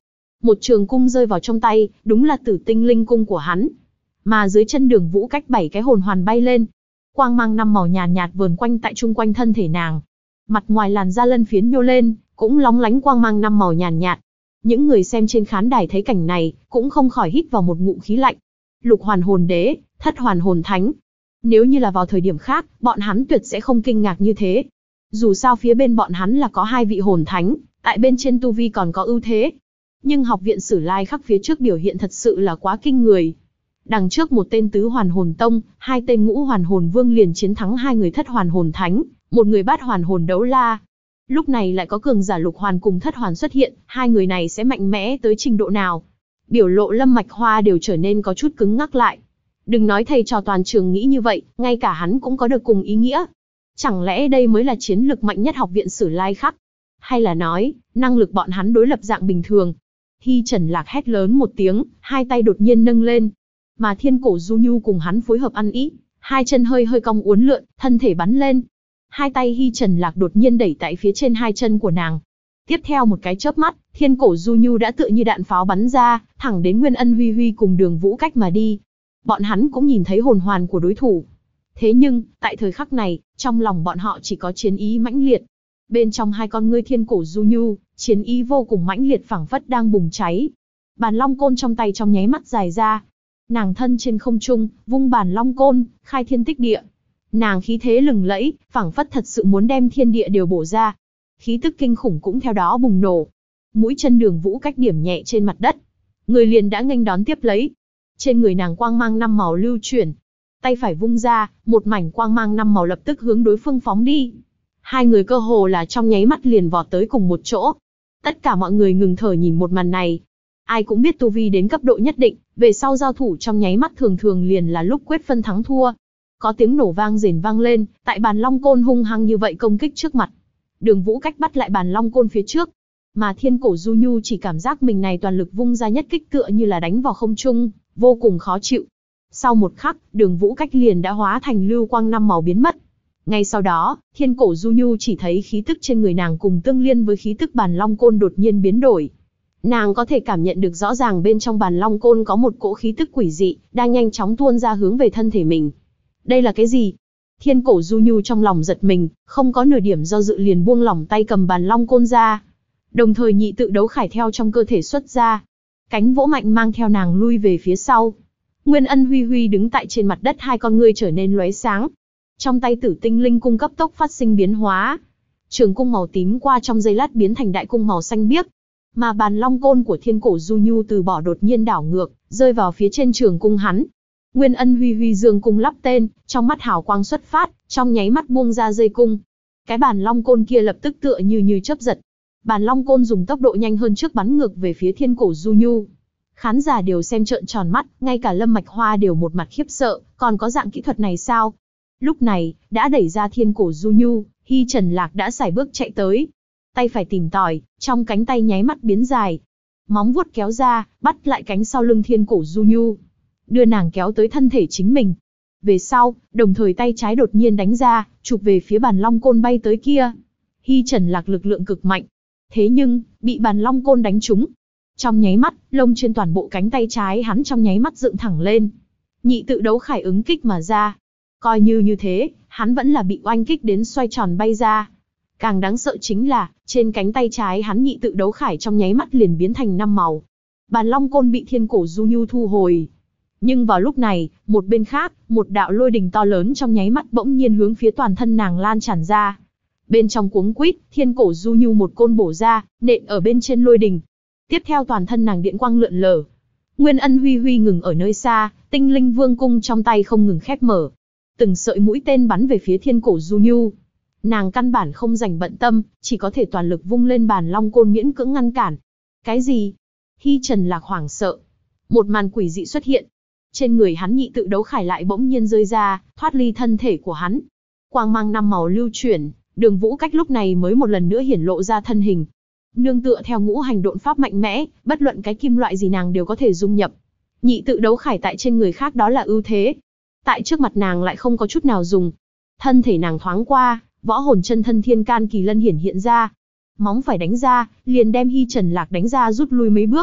[SPEAKER 1] Một trường cung rơi vào trong tay, đúng là Tử Tinh Linh cung của hắn. Mà dưới chân Đường Vũ Cách 7 cái hồn hoàn bay lên. Quang mang 5 màu nhàn nhạt vờn quanh tại chung quanh thân thể nàng. Mặt ngoài làn da lân phiến nhô lên, cũng lóng lánh quang mang 5 màu nhàn nhạt. Những người xem trên khán đài thấy cảnh này, cũng không khỏi hít vào một ngụm khí lạnh. Lục hoàn hồn đế, thất hoàn hồn thánh. Nếu như là vào thời điểm khác, bọn hắn tuyệt sẽ không kinh ngạc như thế. Dù sao phía bên bọn hắn là có 2 vị hồn thánh, tại bên trên tu vi còn có ưu thế. Nhưng học viện Sử Lai Khắc phía trước biểu hiện thật sự là quá kinh người. Đằng trước một tên tứ hoàn hồn tông, 2 tên ngũ hoàn hồn vương liền chiến thắng 2 người thất hoàn hồn thánh, một người bát hoàn hồn đấu la. Lúc này lại có cường giả lục hoàn cùng thất hoàn xuất hiện, 2 người này sẽ mạnh mẽ tới trình độ nào? Biểu lộ Lâm Mạch Hoa đều trở nên có chút cứng ngắc lại. Đừng nói thầy trò toàn trường nghĩ như vậy, ngay cả hắn cũng có được cùng ý nghĩa. Chẳng lẽ đây mới là chiến lực mạnh nhất học viện Sử Lai Khắc? Hay là nói, năng lực bọn hắn đối lập dạng bình thường? Hy Trần Lạc hét lớn một tiếng, 2 tay đột nhiên nâng lên. Mà Thiên Cổ Du Nhu cùng hắn phối hợp ăn ý, 2 chân hơi hơi cong uốn lượn, thân thể bắn lên. 2 tay Hy Trần Lạc đột nhiên đẩy tại phía trên 2 chân của nàng. Tiếp theo một cái chớp mắt, Thiên Cổ Du Nhu đã tựa như đạn pháo bắn ra, thẳng đến Nguyên Ân Huy Huy cùng Đường Vũ Cách mà đi. Bọn hắn cũng nhìn thấy hồn hoàn của đối thủ. Thế nhưng, tại thời khắc này, trong lòng bọn họ chỉ có chiến ý mãnh liệt. Bên trong 2 con ngươi Thiên Cổ Du Nhu, chiến ý vô cùng mãnh liệt phảng phất đang bùng cháy. Bàn long côn trong tay trong nháy mắt dài ra. Nàng thân trên không trung, vung bàn long côn, khai thiên tích địa. Nàng khí thế lừng lẫy, phảng phất thật sự muốn đem thiên địa đều bổ ra. Khí tức kinh khủng cũng theo đó bùng nổ. Mũi chân Đường Vũ Cách điểm nhẹ trên mặt đất. Người liền đã nghênh đón tiếp lấy. Trên người nàng quang mang 5 màu lưu chuyển. Tay phải vung ra, một mảnh quang mang 5 màu lập tức hướng đối phương phóng đi. 2 người cơ hồ là trong nháy mắt liền vọt tới cùng một chỗ. Tất cả mọi người ngừng thở nhìn một màn này. Ai cũng biết tu vi đến cấp độ nhất định, về sau giao thủ trong nháy mắt thường thường liền là lúc quyết phân thắng thua. Có tiếng nổ vang rền vang lên, tại bàn long côn hung hăng như vậy công kích trước mặt. Đường Vũ Cách bắt lại bàn long côn phía trước. Mà Thiên Cổ Du Nhu chỉ cảm giác mình này toàn lực vung ra nhất kích tựa như là đánh vào không trung, vô cùng khó chịu. Sau một khắc, Đường Vũ Cách liền đã hóa thành lưu quang 5 màu biến mất. Ngay sau đó, Thiên Cổ Du Nhu chỉ thấy khí tức trên người nàng cùng tương liên với khí tức bàn long côn đột nhiên biến đổi. Nàng có thể cảm nhận được rõ ràng bên trong bàn long côn có một cỗ khí tức quỷ dị, đang nhanh chóng tuôn ra hướng về thân thể mình. Đây là cái gì? Thiên Cổ Du Nhu trong lòng giật mình, không có nửa điểm do dự liền buông lỏng tay cầm bàn long côn ra. Đồng thời nhị tự đấu khải theo trong cơ thể xuất ra. Cánh vỗ mạnh mang theo nàng lui về phía sau. Nguyên Ân Huy Huy đứng tại trên mặt đất, 2 con ngươi trở nên lóe sáng. Trong tay Tử Tinh Linh cung cấp tốc phát sinh biến hóa. Trường cung màu tím qua trong giây lát biến thành đại cung màu xanh biếc. Mà bàn long côn của Thiên Cổ Du Nhu từ bỏ đột nhiên đảo ngược, rơi vào phía trên trường cung hắn. Nguyên Ân Huy Huy dương cung lắp tên, trong mắt hào quang xuất phát, trong nháy mắt buông ra dây cung. Cái bàn long côn kia lập tức tựa như chớp giật. Bàn long côn dùng tốc độ nhanh hơn trước bắn ngược về phía Thiên Cổ Du Nhu. Khán giả đều xem trợn tròn mắt, ngay cả Lâm Mạch Hoa đều một mặt khiếp sợ, còn có dạng kỹ thuật này sao? Lúc này, đã đẩy ra Thiên Cổ Du Nhu, Hy Trần Lạc đã sải bước chạy tới. Tay phải tìm tòi, trong cánh tay nháy mắt biến dài. Móng vuốt kéo ra, bắt lại cánh sau lưng Thiên Cổ Du Nhu. Đưa nàng kéo tới thân thể chính mình. Về sau, đồng thời tay trái đột nhiên đánh ra, chụp về phía bàn long côn bay tới kia. Hy Trần Lạc lực lượng cực mạnh. Thế nhưng, bị bàn long côn đánh trúng. Trong nháy mắt, lông trên toàn bộ cánh tay trái hắn trong nháy mắt dựng thẳng lên. Nhị tự đấu khải ứng kích mà ra. Coi như thế, hắn vẫn là bị oanh kích đến xoay tròn bay ra. Càng đáng sợ chính là, trên cánh tay trái hắn nhị tự đấu khải trong nháy mắt liền biến thành 5 màu. Bàn long côn bị Thiên Cổ Du Nhu thu hồi. Nhưng vào lúc này, một bên khác, một đạo lôi đình to lớn trong nháy mắt bỗng nhiên hướng phía toàn thân nàng lan tràn ra. Bên trong cuống quýt, Thiên Cổ Du Nhu một côn bổ ra, nện ở bên trên lôi đình. Tiếp theo toàn thân nàng điện quang lượn lờ. Nguyên Ân Huy Huy ngừng ở nơi xa, Tinh Linh Vương cung trong tay không ngừng khép mở. Từng sợi mũi tên bắn về phía Thiên Cổ Du Nhu. Nàng căn bản không dành bận tâm, chỉ có thể toàn lực vung lên bàn long côn miễn cưỡng ngăn cản. Cái gì? Hy Trần Lạc hoảng sợ. Một màn quỷ dị xuất hiện. Trên người hắn nhị tự đấu khải lại bỗng nhiên rơi ra, thoát ly thân thể của hắn. Quang mang 5 màu lưu chuyển, Đường Vũ Cách lúc này mới một lần nữa hiển lộ ra thân hình. Nương tựa theo ngũ hành độn pháp mạnh mẽ, bất luận cái kim loại gì nàng đều có thể dung nhập. Nhị tự đấu khải tại trên người khác đó là ưu thế. Tại trước mặt nàng lại không có chút nào dùng. Thân thể nàng thoáng qua, võ hồn chân thân Thiên Can Kỳ Lân hiển hiện ra. Móng phải đánh ra, liền đem Hy Trần Lạc đánh ra rút lui mấy bước.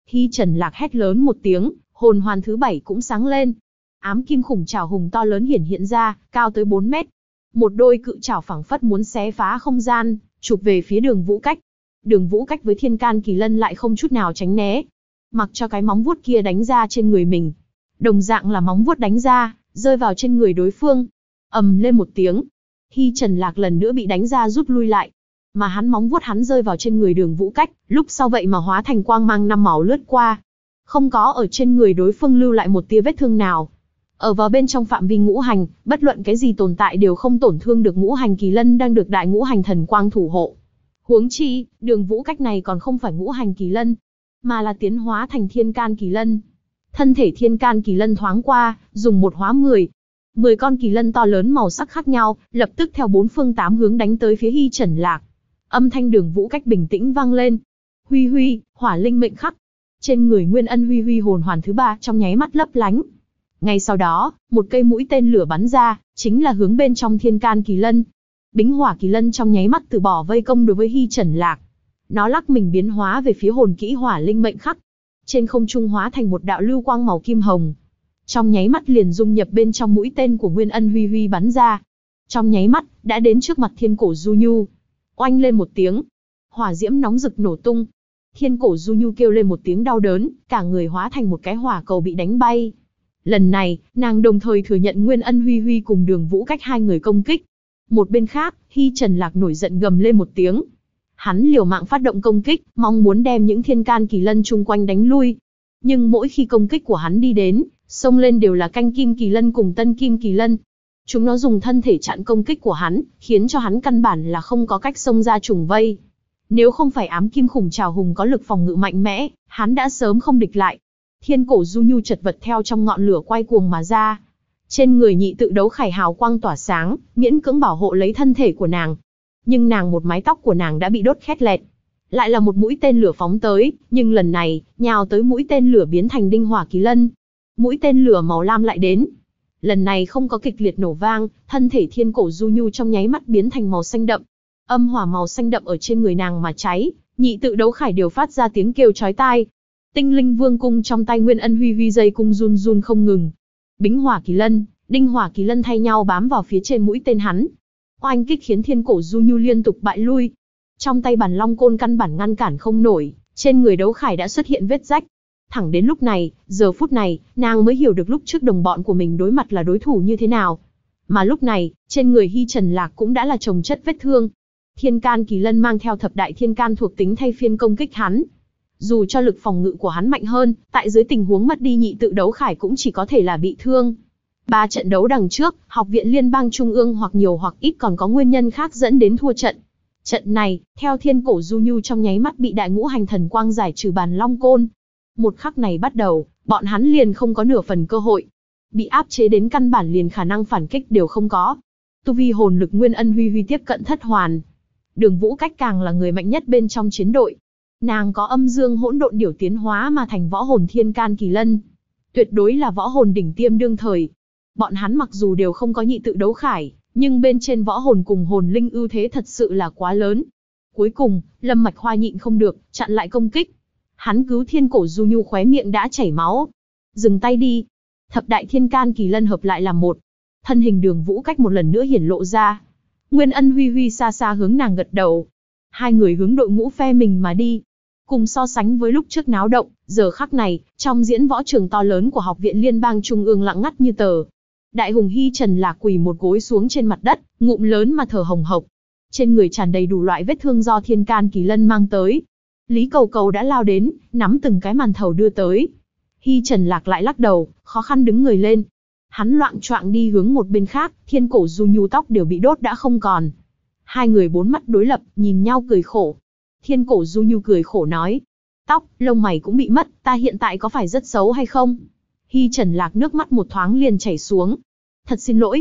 [SPEAKER 1] Hy Trần Lạc hét lớn một tiếng, hồn hoàn thứ 7 cũng sáng lên. Ám kim khủng trảo hùng to lớn hiển hiện ra, cao tới 4 mét. Một đôi cự trảo phảng phất muốn xé phá không gian, chụp về phía Đường Vũ Cách. Đường Vũ Cách với Thiên Can Kỳ Lân lại không chút nào tránh né, mặc cho cái móng vuốt kia đánh ra trên người mình. Đồng dạng là móng vuốt đánh ra, rơi vào trên người đối phương. Ầm lên một tiếng, Hy Trần Lạc lần nữa bị đánh ra rút lui lại. Mà hắn móng vuốt hắn rơi vào trên người Đường Vũ Cách, lúc sau vậy mà hóa thành quang mang 5 màu lướt qua. Không có ở trên người đối phương lưu lại một tia vết thương nào. Ở vào bên trong phạm vi ngũ hành, bất luận cái gì tồn tại đều không tổn thương được ngũ hành kỳ lân đang được đại ngũ hành thần quang thủ hộ. Huống chi, Đường Vũ Cách này còn không phải ngũ hành kỳ lân, mà là tiến hóa thành Thiên Can Kỳ Lân. Thân thể Thiên Can Kỳ Lân thoáng qua, dùng một hóa 10. 10 con kỳ lân to lớn màu sắc khác nhau, lập tức theo 4 phương 8 hướng đánh tới phía Hy Trần Lạc. Âm thanh Đường Vũ Cách bình tĩnh vang lên. Huy huy, hỏa linh mệnh khắc. Trên người Nguyên Ân Huy Huy hồn hoàn thứ 3 trong nháy mắt lấp lánh. Ngay sau đó, một cây mũi tên lửa bắn ra, chính là hướng bên trong Thiên Can Kỳ Lân. Bính Hỏa Kỳ Lân trong nháy mắt từ bỏ vây công đối với Hy Trần Lạc. Nó lắc mình biến hóa về phía hồn kỹ hỏa linh mệnh khắc. Trên không trung hóa thành một đạo lưu quang màu kim hồng. Trong nháy mắt liền dung nhập bên trong mũi tên của Nguyên Ân Huy Huy bắn ra. Trong nháy mắt, đã đến trước mặt Thiên Cổ Du Nhu. Oanh lên một tiếng, hỏa diễm nóng rực nổ tung. Thiên Cổ Du Nhu kêu lên một tiếng đau đớn, cả người hóa thành một cái hỏa cầu bị đánh bay. Lần này, nàng đồng thời thừa nhận Nguyên Ân Huy Huy cùng Đường Vũ Cách hai người công kích. Một bên khác, Hy Trần Lạc nổi giận gầm lên một tiếng. Hắn liều mạng phát động công kích, mong muốn đem những Thiên Can Kỳ Lân chung quanh đánh lui. Nhưng mỗi khi công kích của hắn đi đến, xông lên đều là Canh Kim Kỳ Lân cùng Tân Kim Kỳ Lân. Chúng nó dùng thân thể chặn công kích của hắn, khiến cho hắn căn bản là không có cách xông ra trùng vây. Nếu không phải ám kim khủng trảo hùng có lực phòng ngự mạnh mẽ, hắn đã sớm không địch lại. Thiên Cổ Du Nhu chật vật theo trong ngọn lửa quay cuồng mà ra. Trên người nhị tự đấu khải hào quang tỏa sáng, miễn cưỡng bảo hộ lấy thân thể của nàng. Nhưng một mái tóc của nàng đã bị đốt khét lẹt. Lại là một mũi tên lửa phóng tới, nhưng lần này, nhào tới mũi tên lửa biến thành Đinh Hỏa Kỳ Lân. Mũi tên lửa màu lam lại đến. Lần này không có kịch liệt nổ vang, thân thể Thiên Cổ Du Nhu trong nháy mắt biến thành màu xanh đậm. Âm hỏa màu xanh đậm ở trên người nàng mà cháy, nhị tự đấu khải đều phát ra tiếng kêu chói tai. Tinh Linh Vương cung trong tay Nguyên Ân Huy Huy dây cung run run không ngừng. Bính Hỏa Kỳ Lân, Đinh Hỏa Kỳ Lân thay nhau bám vào phía trên mũi tên hắn. Oanh kích khiến Thiên Cổ Du Nhu liên tục bại lui. Trong tay Bản Long Côn căn bản ngăn cản không nổi, trên người đấu khải đã xuất hiện vết rách. Thẳng đến lúc này, giờ phút này, nàng mới hiểu được lúc trước đồng bọn của mình đối mặt là đối thủ như thế nào. Mà lúc này, trên người Hy Trần Lạc cũng đã là chồng chất vết thương. Thiên Can Kỳ Lân mang theo thập đại thiên can thuộc tính thay phiên công kích hắn. Dù cho lực phòng ngự của hắn mạnh hơn, tại dưới tình huống mất đi nhị tự đấu khải cũng chỉ có thể là bị thương. 3 trận đấu đằng trước, Học viện Liên bang Trung ương hoặc nhiều hoặc ít còn có nguyên nhân khác dẫn đến thua trận. Trận này, theo Thiên Cổ Du Nhu trong nháy mắt bị đại ngũ hành thần quang giải trừ Bản Long Côn. Một khắc này bắt đầu, bọn hắn liền không có nửa phần cơ hội. Bị áp chế đến căn bản liền khả năng phản kích đều không có. Tu vi hồn lực Nguyên Ân Huy Huy tiếp cận thất hoàn. Đường Vũ Cách càng là người mạnh nhất bên trong chiến đội. Nàng có âm dương hỗn độn điểu tiến hóa mà thành võ hồn Thiên Can Kỳ Lân. Tuyệt đối là võ hồn đỉnh tiêm đương thời. Bọn hắn mặc dù đều không có nhị tự đấu khải, nhưng bên trên võ hồn cùng hồn linh ưu thế thật sự là quá lớn. Cuối cùng, Lâm Mạch Hoa nhịn không được, chặn lại công kích. Hắn cứu Thiên Cổ Du Nhu khóe miệng đã chảy máu. Dừng tay đi. Thập đại Thiên Can Kỳ Lân hợp lại làm một. Thân hình Đường Vũ Cách một lần nữa hiển lộ ra. Nguyên Ân Huy Huy xa xa hướng nàng gật đầu. Hai người hướng đội ngũ phe mình mà đi. Cùng so sánh với lúc trước náo động, giờ khắc này, trong diễn võ trường to lớn của Học viện Liên bang Trung ương lặng ngắt như tờ. Đại hùng Hy Trần Lạc quỳ một gối xuống trên mặt đất, ngụm lớn mà thở hồng hộc. Trên người tràn đầy đủ loại vết thương do Thiên Can Kỳ Lân mang tới. Lý Cầu Cầu đã lao đến, nắm từng cái màn thầu đưa tới. Hy Trần Lạc lại lắc đầu, khó khăn đứng người lên. Hắn loạng choạng đi hướng một bên khác, Thiên Cổ Du Nhu tóc đều bị đốt đã không còn. Hai người bốn mắt đối lập, nhìn nhau cười khổ. Thiên Cổ Du Nhu cười khổ nói. Tóc, lông mày cũng bị mất, ta hiện tại có phải rất xấu hay không? Hy Trần Lạc nước mắt một thoáng liền chảy xuống. Thật xin lỗi,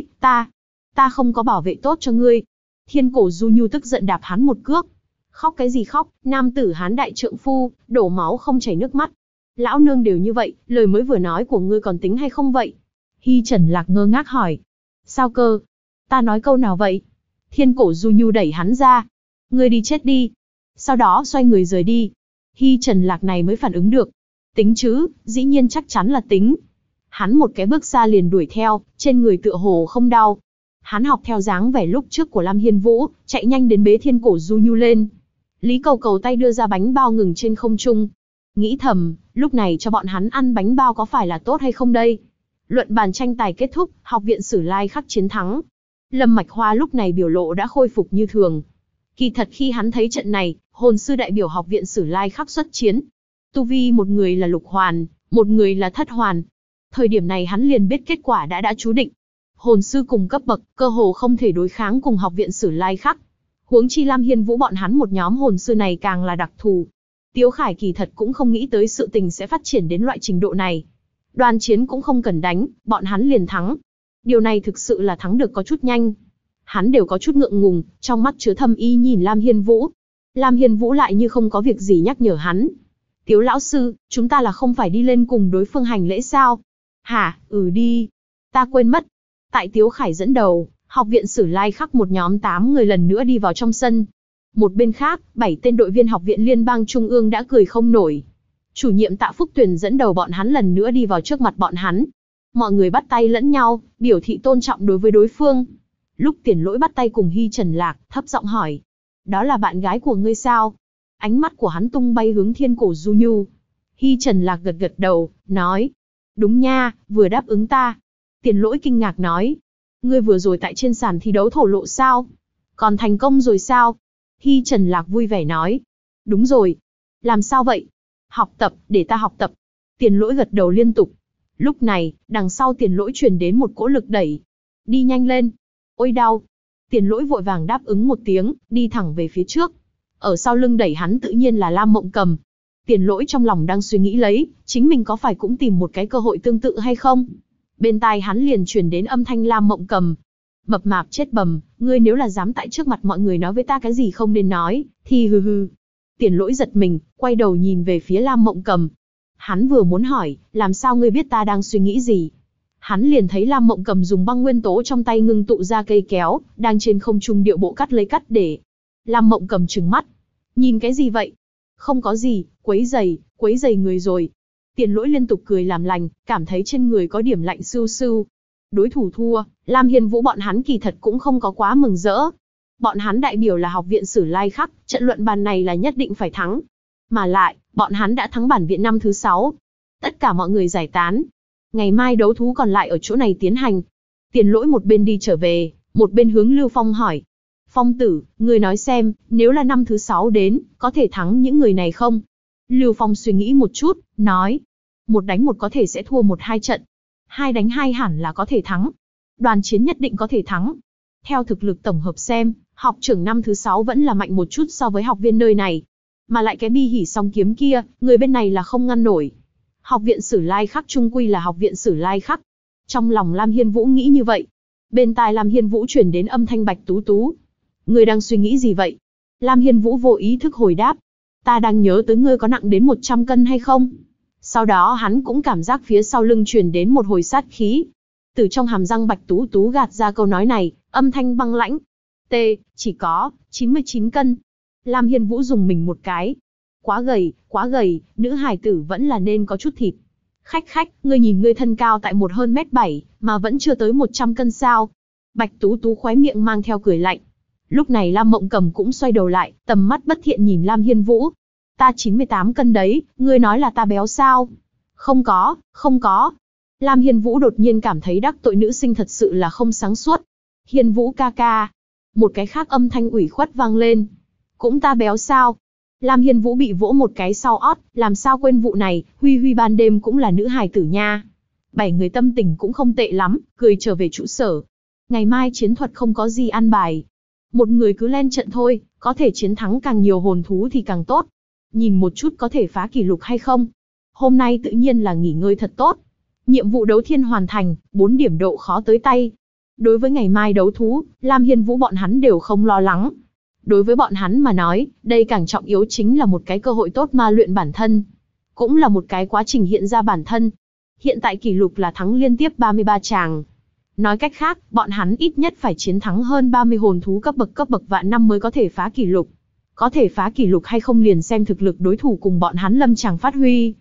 [SPEAKER 1] ta không có bảo vệ tốt cho ngươi. Thiên Cổ Du Nhu tức giận đạp hắn một cước. Khóc cái gì khóc, nam tử hán đại trượng phu, đổ máu không chảy nước mắt. Lão nương đều như vậy, lời mới vừa nói của ngươi còn tính hay không vậy? Hy Trần Lạc ngơ ngác hỏi. Sao cơ? Ta nói câu nào vậy? Thiên Cổ Du Nhu đẩy hắn ra. Ngươi đi chết đi. Sau đó xoay người rời đi. Hy Trần Lạc này mới phản ứng được. Tính chứ, dĩ nhiên chắc chắn là tính. Hắn một cái bước xa liền đuổi theo, trên người tựa hồ không đau. Hắn học theo dáng vẻ lúc trước của Lam Hiên Vũ, chạy nhanh đến bế Thiên Cổ Du Nhu lên. Lý Cầu Cầu tay đưa ra bánh bao ngừng trên không trung. Nghĩ thầm, lúc này cho bọn hắn ăn bánh bao có phải là tốt hay không đây? Luận bàn tranh tài kết thúc, học viện Sử Lai Khắc chiến thắng. Lâm Mạch Hoa lúc này biểu lộ đã khôi phục như thường. Kỳ thật khi hắn thấy trận này, hồn sư đại biểu học viện Sử Lai Khắc xuất chiến. Tu vi một người là lục hoàn, một người là thất hoàn. Thời điểm này hắn liền biết kết quả đã chú định. Hồn sư cùng cấp bậc, cơ hồ không thể đối kháng cùng học viện Sử Lai Khắc. Huống chi Lam Hiên Vũ bọn hắn một nhóm hồn sư này càng là đặc thù. Tiếu Khải kỳ thật cũng không nghĩ tới sự tình sẽ phát triển đến loại trình độ này. Đoàn chiến cũng không cần đánh, bọn hắn liền thắng. Điều này thực sự là thắng được có chút nhanh. Hắn đều có chút ngượng ngùng, trong mắt chứa thâm ý nhìn Lam Hiên Vũ. Lam Hiên Vũ lại như không có việc gì nhắc nhở hắn. Tiếu lão sư, chúng ta là không phải đi lên cùng đối phương hành lễ sao? Hả, đi. Ta quên mất. Tại Tiếu Khải dẫn đầu, học viện Sử Lai Khắc một nhóm 8 người lần nữa đi vào trong sân. Một bên khác, 7 tên đội viên học viện liên bang trung ương đã cười không nổi. Chủ nhiệm Tạ Phúc Tuyền dẫn đầu bọn hắn lần nữa đi vào trước mặt bọn hắn. Mọi người bắt tay lẫn nhau, biểu thị tôn trọng đối với đối phương. Lúc Tiền Lỗi bắt tay cùng Hy Trần Lạc, thấp giọng hỏi. Đó là bạn gái của ngươi sao? Ánh mắt của hắn tung bay hướng Thiên Cổ Du Nhu. Hy Trần Lạc gật gật đầu, nói. Đúng nha, vừa đáp ứng ta. Tiền Lỗi kinh ngạc nói. Ngươi vừa rồi tại trên sàn thi đấu thổ lộ sao? Còn thành công rồi sao? Hy Trần Lạc vui vẻ nói. Đúng rồi. Làm sao vậy? Học tập, để ta học tập. Tiền Lỗi gật đầu liên tục. Lúc này, đằng sau Tiền Lỗi truyền đến một cỗ lực đẩy. Đi nhanh lên. Ôi đau. Tiền Lỗi vội vàng đáp ứng một tiếng, đi thẳng về phía trước. Ở sau lưng đẩy hắn tự nhiên là Lam Mộng Cầm. Tiền Lỗi trong lòng đang suy nghĩ lấy, chính mình có phải cũng tìm một cái cơ hội tương tự hay không? Bên tai hắn liền truyền đến âm thanh Lam Mộng Cầm. Mập mạp chết bầm, ngươi nếu là dám tại trước mặt mọi người nói với ta cái gì không nên nói, thì hừ hừ. Tiền Lỗi giật mình, quay đầu nhìn về phía Lam Mộng Cầm. Hắn vừa muốn hỏi, làm sao ngươi biết ta đang suy nghĩ gì? Hắn liền thấy Lam Mộng Cầm dùng băng nguyên tố trong tay ngưng tụ ra cây kéo, đang trên không trung điệu bộ cắt lấy cắt để. Lam Mộng Cầm trừng mắt. Nhìn cái gì vậy? Không có gì, quấy giày người rồi. Tiền Lỗi liên tục cười làm lành, cảm thấy trên người có điểm lạnh sưu sưu. Đối thủ thua, Lam Hiên Vũ bọn hắn kỳ thật cũng không có quá mừng rỡ. Bọn hắn đại biểu là học viện Sử Lai Khắc, trận luận bàn này là nhất định phải thắng. Mà lại, bọn hắn đã thắng bản viện năm thứ 6. Tất cả mọi người giải tán. Ngày mai đấu thú còn lại ở chỗ này tiến hành. Tiền Lỗi một bên đi trở về, một bên hướng Lưu Phong hỏi. Phong tử, người nói xem, nếu là năm thứ 6 đến, có thể thắng những người này không? Lưu Phong suy nghĩ một chút, nói. 1 đánh 1 có thể sẽ thua 1-2 trận. 2 đánh 2 hẳn là có thể thắng. Đoàn chiến nhất định có thể thắng. Theo thực lực tổng hợp xem, học trưởng năm thứ 6 vẫn là mạnh một chút so với học viên nơi này. Mà lại cái bi hỉ song kiếm kia, người bên này là không ngăn nổi. Học viện Sử Lai Khắc trung quy là học viện Sử Lai Khắc. Trong lòng Lam Hiên Vũ nghĩ như vậy. Bên tai Lam Hiên Vũ truyền đến âm thanh Bạch Tú Tú. Ngươi đang suy nghĩ gì vậy? Lam Hiên Vũ vô ý thức hồi đáp. Ta đang nhớ tới ngươi có nặng đến 100 cân hay không? Sau đó hắn cũng cảm giác phía sau lưng truyền đến một hồi sát khí. Từ trong hàm răng Bạch Tú Tú gạt ra câu nói này, âm thanh băng lãnh. Chỉ có 99 cân. Lam Hiên Vũ dùng mình một cái. Quá gầy, nữ hài tử vẫn là nên có chút thịt. Khách, ngươi nhìn ngươi thân cao tại hơn 1m7, mà vẫn chưa tới 100 cân sao? Bạch Tú Tú khóe miệng mang theo cười lạnh. Lúc này Lam Mộng Cầm cũng xoay đầu lại, tầm mắt bất thiện nhìn Lam Hiên Vũ. Ta 98 cân đấy, ngươi nói là ta béo sao? Không có. Lam Hiên Vũ đột nhiên cảm thấy đắc tội nữ sinh thật sự là không sáng suốt. Hiên Vũ ca ca. Một cái khác âm thanh ủy khuất vang lên. Cũng ta béo sao? Lam Hiên Vũ bị vỗ một cái sau ót, làm sao quên vụ này, Huy ban đêm cũng là nữ hài tử nha. 7 người tâm tình cũng không tệ lắm, cười trở về trụ sở. Ngày mai chiến thuật không có gì ăn bài. Một người cứ len trận thôi, có thể chiến thắng càng nhiều hồn thú thì càng tốt. Nhìn một chút có thể phá kỷ lục hay không. Hôm nay tự nhiên là nghỉ ngơi thật tốt. Nhiệm vụ đấu thiên hoàn thành, 4 điểm độ khó tới tay. Đối với ngày mai đấu thú, Lam Hiên Vũ bọn hắn đều không lo lắng. Đối với bọn hắn mà nói, đây càng trọng yếu chính là một cái cơ hội tốt ma luyện bản thân. Cũng là một cái quá trình hiện ra bản thân. Hiện tại kỷ lục là thắng liên tiếp 33 tràng. Nói cách khác, bọn hắn ít nhất phải chiến thắng hơn 30 hồn thú cấp bậc vạn năm mới có thể phá kỷ lục. Có thể phá kỷ lục hay không liền xem thực lực đối thủ cùng bọn hắn lâm tràng phát huy.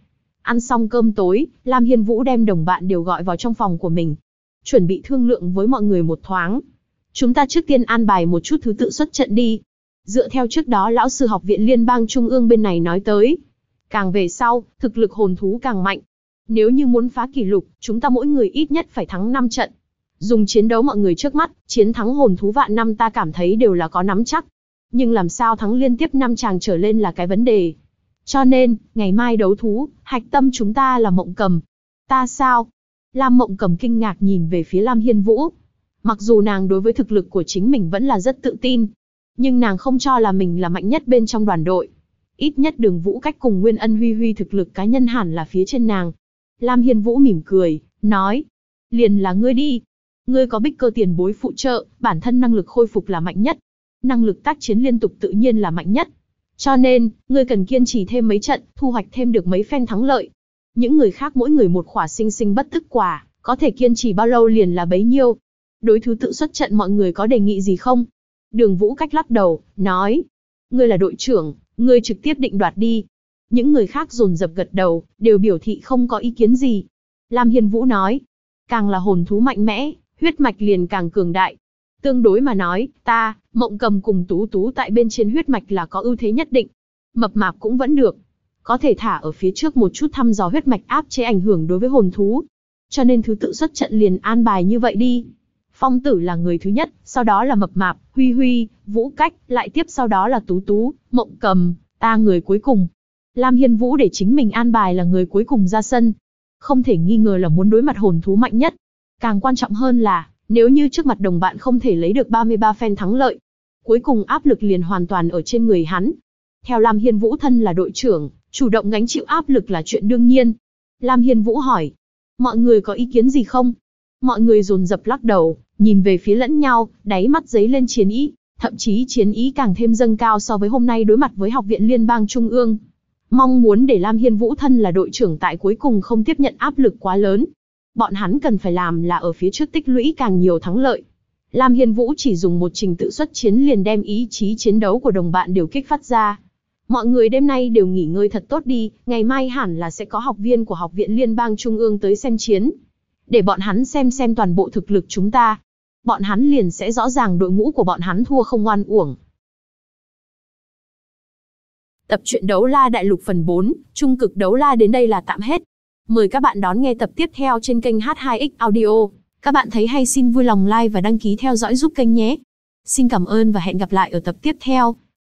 [SPEAKER 1] Ăn xong cơm tối, Lam Hiên Vũ đem đồng bạn đều gọi vào trong phòng của mình. Chuẩn bị thương lượng với mọi người một thoáng. Chúng ta trước tiên an bài một chút thứ tự xuất trận đi. Dựa theo trước đó lão sư học viện liên bang trung ương bên này nói tới. Càng về sau, thực lực hồn thú càng mạnh. Nếu như muốn phá kỷ lục, chúng ta mỗi người ít nhất phải thắng 5 trận. Dùng chiến đấu mọi người trước mắt, chiến thắng hồn thú vạn năm ta cảm thấy đều là có nắm chắc. Nhưng làm sao thắng liên tiếp 5 chàng trở lên là cái vấn đề. Cho nên, ngày mai đấu thú, hạch tâm chúng ta là Mộng Cầm. Ta sao? Lam Mộng Cầm kinh ngạc nhìn về phía Lam Hiên Vũ. Mặc dù nàng đối với thực lực của chính mình vẫn là rất tự tin. Nhưng nàng không cho là mình là mạnh nhất bên trong đoàn đội. Ít nhất Đường Vũ Cách cùng Nguyên Ân Huy Huy thực lực cá nhân hẳn là phía trên nàng. Lam Hiên Vũ mỉm cười, nói. Liền là ngươi đi. Ngươi có Bích Cơ tiền bối phụ trợ, bản thân năng lực khôi phục là mạnh nhất. Năng lực tác chiến liên tục tự nhiên là mạnh nhất. Cho nên, ngươi cần kiên trì thêm mấy trận, thu hoạch thêm được mấy phen thắng lợi. Những người khác mỗi người một khỏa sinh sinh bất tức quả, có thể kiên trì bao lâu liền là bấy nhiêu. Đối thứ tự xuất trận mọi người có đề nghị gì không? Đường Vũ Cách lắc đầu, nói. Ngươi là đội trưởng, ngươi trực tiếp định đoạt đi. Những người khác dồn dập gật đầu, đều biểu thị không có ý kiến gì. Lam Hiên Vũ nói. Càng là hồn thú mạnh mẽ, huyết mạch liền càng cường đại. Tương đối mà nói, ta, Mộng Cầm cùng Tú Tú tại bên trên huyết mạch là có ưu thế nhất định. Mập mạp cũng vẫn được. Có thể thả ở phía trước một chút thăm dò huyết mạch áp chế ảnh hưởng đối với hồn thú. Cho nên thứ tự xuất trận liền an bài như vậy đi. Phong Tử là người thứ nhất, sau đó là Mập Mạp, Huy Huy, Vũ Cách, lại tiếp sau đó là Tú Tú, Mộng Cầm, ta người cuối cùng. Lam Hiên Vũ để chính mình an bài là người cuối cùng ra sân. Không thể nghi ngờ là muốn đối mặt hồn thú mạnh nhất. Càng quan trọng hơn là, nếu như trước mặt đồng bạn không thể lấy được 33 phen thắng lợi, cuối cùng áp lực liền hoàn toàn ở trên người hắn. Theo Lam Hiên Vũ thân là đội trưởng, chủ động gánh chịu áp lực là chuyện đương nhiên. Lam Hiên Vũ hỏi, mọi người có ý kiến gì không? Mọi người dồn dập lắc đầu, nhìn về phía lẫn nhau, đáy mắt giấy lên chiến ý, thậm chí chiến ý càng thêm dâng cao so với hôm nay đối mặt với học viện liên bang trung ương. Mong muốn để Lam Hiên Vũ thân là đội trưởng tại cuối cùng không tiếp nhận áp lực quá lớn. Bọn hắn cần phải làm là ở phía trước tích lũy càng nhiều thắng lợi. Lam Hiên Vũ chỉ dùng một trình tự xuất chiến liền đem ý chí chiến đấu của đồng bạn đều kích phát ra. Mọi người đêm nay đều nghỉ ngơi thật tốt đi, ngày mai hẳn là sẽ có học viên của học viện liên bang trung ương tới xem chiến. Để bọn hắn xem toàn bộ thực lực chúng ta. Bọn hắn liền sẽ rõ ràng đội ngũ của bọn hắn thua không oan uổng. Tập truyện Đấu La Đại Lục phần 4, Trung cực Đấu La đến đây là tạm hết. Mời các bạn đón nghe tập tiếp theo trên kênh H2X Audio. Các bạn thấy hay xin vui lòng like và đăng ký theo dõi giúp kênh nhé. Xin cảm ơn và hẹn gặp lại ở tập tiếp theo.